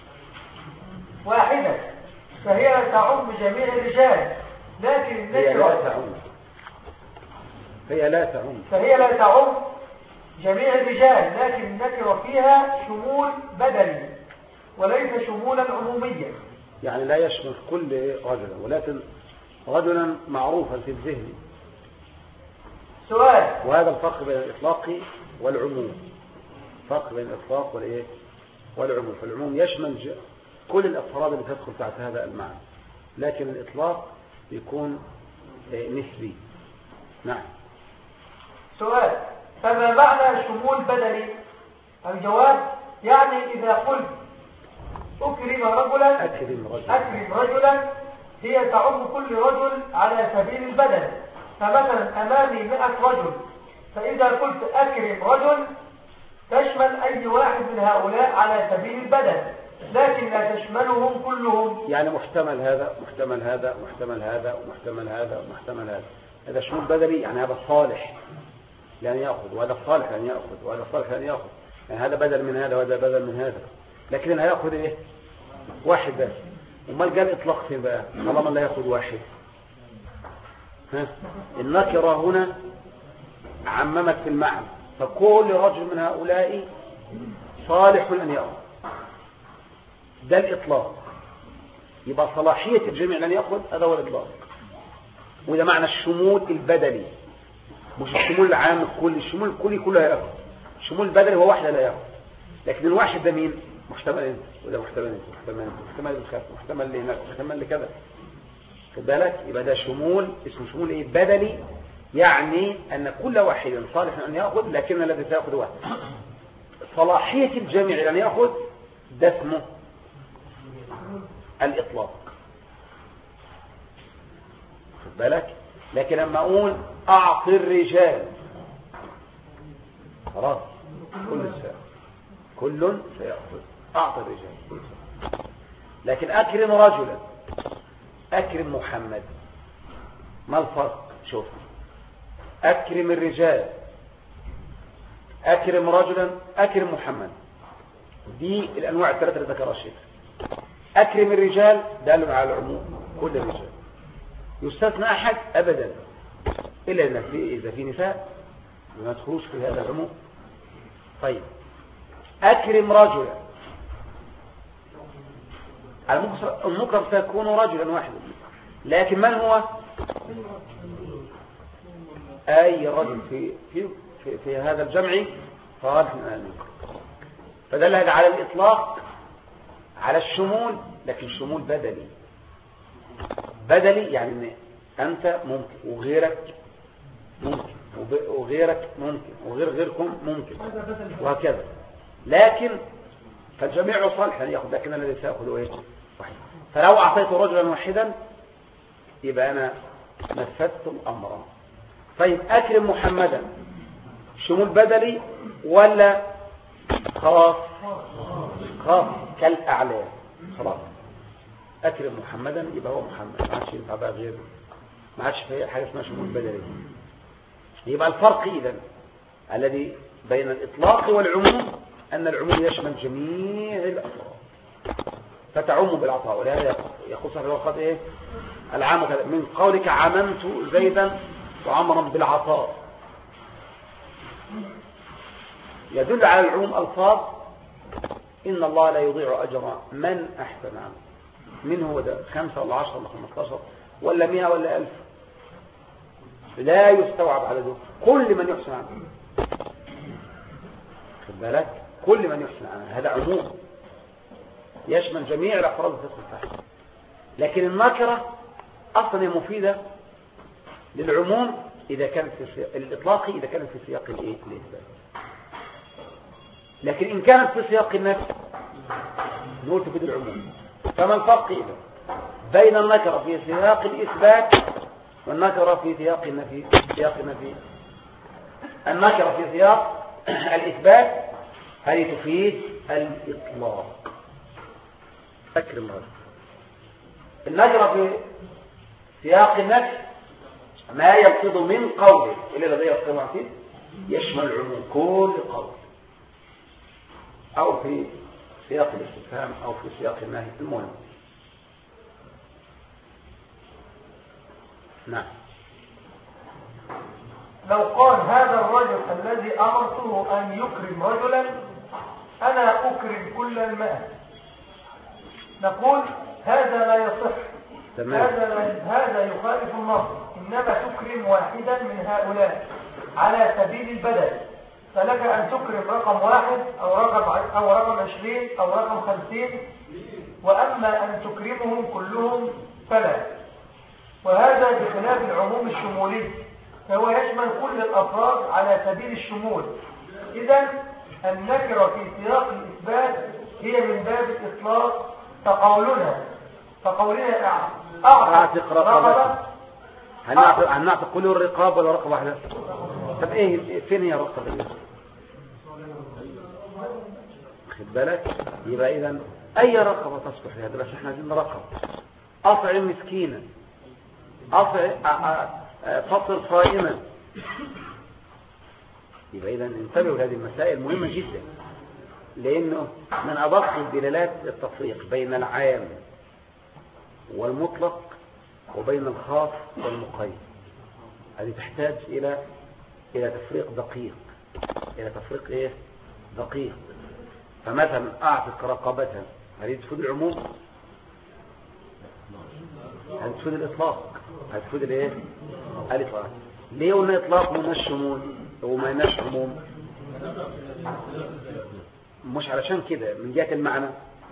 واحدا، فهي لا تعم جميع الرجال. لكن النكرة هي لا تعم فهي لا تعم جميع الرجال، لكن النكرة فيها شمول بدني وليس شمولا عموميا. يعني لا يشمل كل رجلا، ولكن رجلا معروفا في الذهن. سؤال: وهذا الفرق بين الإطلاق والعموم. فرق بين الإطلاق والإيه؟ والعموم. فالعموم يشمل كل الأفراد اللي تدخل تحت هذا المعنى، لكن الإطلاق يكون نسبي. نعم. سؤال: فما معنى شمول بدني؟ الجواب: يعني إذا قلت أكرم رجلا أكرم رجلا, أكرم رجلا هي تعم كل رجل على سبيل البدن. فمثلا أمامي مئة رجل، فإذا قلت أكرم رجل تشمل أي واحد من هؤلاء على سبيل البدن، لكن لا تشملهم كلهم. يعني محتمل هذا محتمل هذا محتمل هذا ومحتمل هذا ومحتمل هذا. هذا شمول بدني، يعني هذا صالح لأن يأخذ، وهذا صالح لأن يأخذ، وهذا صالح لأن يأخذ. يعني هذا بدل من هذا وهذا بدل من هذا، لكن لا يأخذ إيه؟ واحد بس. وما قال إطلاق فين بقى طالما لا يأخذ واحد؟ ها؟ النكرة هنا عممت في المعنى، فكل رجل من هؤلاء صالح أن يأخذ. ده الإطلاق. يبقى صلاحية الجميع لن يأخذ، هذا هو الإطلاق. وده معنى الشمول البدني، مش الشمول العام الكلي. الشمول الكلي كله يأخذ، الشمول البدني هو واحد لا يأخذ. لكن الواحد ده مين؟ محتمل انت، وده محتمل انت، محتمل انت، محتمل للخاف، محتمل لهناك، محتمل لكذا. خد بالك؟ يبقى ده شمول اسمه شمول ايه؟ بدني، يعني ان كل واحد صالح ان ياخذ، لكن الذي سياخذ واحد. صلاحيه الجميع ان ياخذ ده اسمه الاطلاق. خد بالك؟ لكن لما اقول اعطي الرجال خلاص كل سياخذ، كل سيأخذ. أعطى الرجال. لكن أكرم رجلا، أكرم محمد، ما الفرق؟ شوف، أكرم الرجال، أكرم رجلا، أكرم محمد، دي الأنواع الثلاثة اللي ذكرها الشيخ. أكرم الرجال دال على العموم، كل الرجال. يستثنى أحد أبدا، إلا إذا في إذا في نساء ما تدخلوش في هذا العموم. طيب، أكرم رجلا المكرم سيكون رجلا واحدا، لكن من هو؟ أي رجل في في في, في هذا الجمع صالح من المكرم. فدل هذا على الإطلاق على الشمول، لكن شمول بدلي. بدلي يعني أنت ممكن وغيرك ممكن وغيرك ممكن وغير غيركم ممكن وهكذا، لكن فالجميع صالح يأخذ، لكن الذي سيأخذ ايه واحد. فلو أعطيت رجلا واحدا يبقى أنا نفذت الأمر. طيب أكرم محمدا شمول بدلي ولا خاص؟ خاص كالأعلام. خلاص أكرم محمدا يبقى هو محمد، ما عادش ينفع بقى غيره، ما عادش في حاجة اسمها شمول بدلي. يبقى الفرق إذن الذي بين الإطلاق والعموم أن العموم يشمل جميع الأفراد فتعم بالعطاء، ولهذا يخص في الوقت إيه العام من قولك عممت زيدا وعمرا بالعطاء، يدل على العموم ألفاظ إن الله لا يضيع أجر من أحسن عمل. من هو ده؟ خمسة ولا عشرة ولا خمستاشر ولا مئة ولا ألف؟ لا يستوعب على ذلك كل من يحسن عمل. خد بالك، كل من يحسن عمل هذا عموم يشمل جميع الأفراد في الفحص. لكن النكرة أصلا هي مفيدة للعموم إذا كانت في سياق الإطلاقي، إذا كانت في سياق الإيه الإثبات. لكن إن كانت في سياق النفي نقول تفيد العموم. فما الفرق إذا بين النكرة في سياق الإثبات والنكرة في سياق النفي؟ سياق النفي النكرة في سياق الإثبات هل تفيد الإطلاق. أكرم هذا. النكرة في سياق النفي ما يقصد من قوله إلا الذي يقصد فيه يشمل العموم كل قول، أو في سياق الاستفهام أو في سياق النهي. المهم نعم. لو قال هذا الرجل الذي أمرته أن يكرم رجلا أنا أكرم كل الماء، نقول هذا لا يصح. تمام. هذا هذا يخالف النص، إنما تكرم واحدا من هؤلاء على سبيل البدل، فلك أن تكرم رقم واحد أو رقم أو رقم عشرين أو رقم خمسين، وأما أن تكرمهم كلهم فلا. وهذا بخلاف العموم الشمولي، فهو يشمل كل الأفراد على سبيل الشمول. إذن النكرة في سياق الإثبات هي من باب الإطلاق، فقولنا فقولنا أعتق رقبة. هنعتق كل الرقاب ولا رقبة واحدة؟ طب إيه فين هي الرقبة؟ خد بالك. يبقى إذن أي رقبة تصلح لهذا، بس إحنا عايزين رقبة أطعم مسكينا، فطر صائما. يبقى إذن انتبهوا لهذه المسائل مهمة جدا، لأنه من أدق الدلالات التفريق بين العام والمطلق وبين الخاص والمقيد. هذه تحتاج إلى إلى تفريق دقيق، إلى تفريق إيه دقيق. فمثلا أعتق رقبتها، هذه تفيد العموم؟ هذه تفيد الإطلاق؟ هذه تفيد الإيه الإطلاق. ليه قلنا إطلاق وما الشمول وما يناش عموم؟ مش علشان كده، من جهة المعنى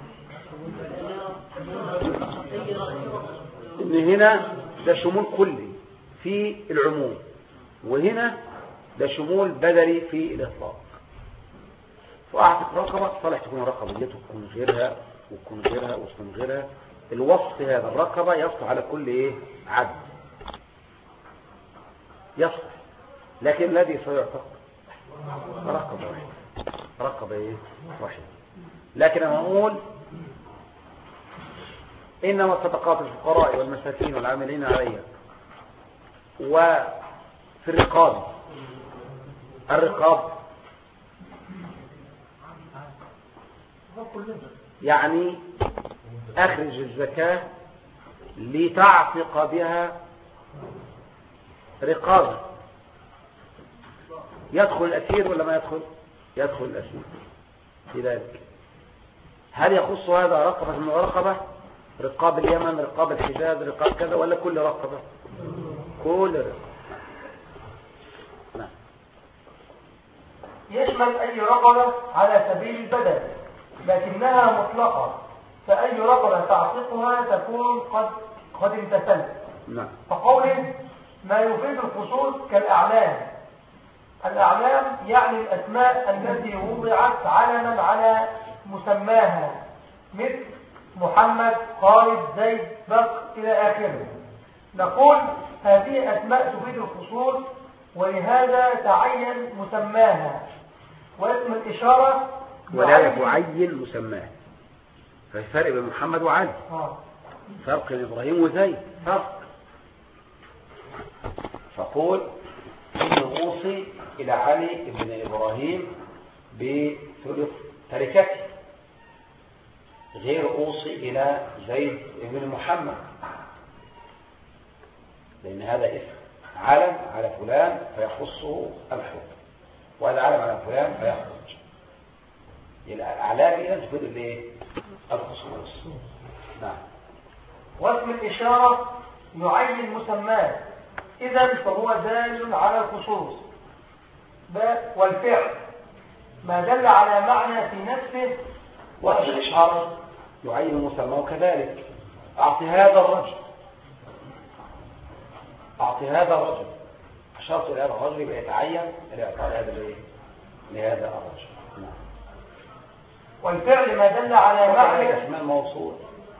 إن هنا ده شمول كلي في العموم، وهنا ده شمول بدلي في الإطلاق. فأعتق رقبة صالح تكون رقبة دي تكون غيرها وتكون غيرها وتكون غيرها. الوصف هذا الرقبة يصلح على كل إيه عبد يصلح، لكن الذي سيعتق رقبة واحدة، رقبة إيه واحدة. لكن أنا أقول إنما الصدقات الفقراء والمساكين والعاملين عليها وفي الرقاب. الرقاب يعني أخرج الزكاة لتعتق بها رقابة. يدخل الأسير ولا ما يدخل؟ يدخل الأسير في ذلك. هل يخص هذا رقبة من رقبة؟ رقاب اليمن، رقاب الحجاز، رقاب كذا، ولا كل رقبة؟ كل رقبة. نعم. يشمل أي رقبة على سبيل البدل، لكنها مطلقة، فأي رقبة تعتقها تكون قد قد امتثلت. نعم. فقوله ما يفيد الخصوص كالأعلام. الأعلام يعني الأسماء التي وضعت علما على مسماها، مثل محمد، خالد، زيد، بكر إلى آخره. نقول هذه أسماء تفيد الخصوص، ولهذا تعين مسماها. واسم الإشارة ولا يعين مسماه. فالفرق بين محمد وعلي، آه. فرق بين إبراهيم وزيد، فرق. فقول إن أوصي إلى علي بن إبراهيم بثلث تركته، غير أوصي إلى زيد بن محمد، لأن هذا اسم علم على فلان فيخصه الحكم، وهذا علم على فلان فيخرج. الأعلام إذا تفيد الايه؟ الخصوص. نعم. واسم الإشارة يعين مسماه، إذن فهو دال على الخصوص. والفعل ما دل على معنى في نفسه. واسم الإشارة يعين مسماه كذلك. أعطي هذا الرجل، أعطي هذا الرجل، أشرت إلى هذا الرجل يبقى يتعين لإعطاء هذا الإيه؟ لهذا الرجل. نعم. والفعل ما دل على معنى اسم الموصول.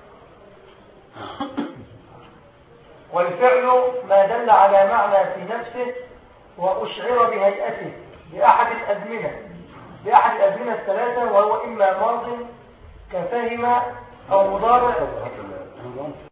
والفعل ما دل على معنى في نفسه وأشعر بهيئته بأحد الأزمنة بأحد الأزمنة الثلاثة، وهو إما ماض كفهم أو مضارع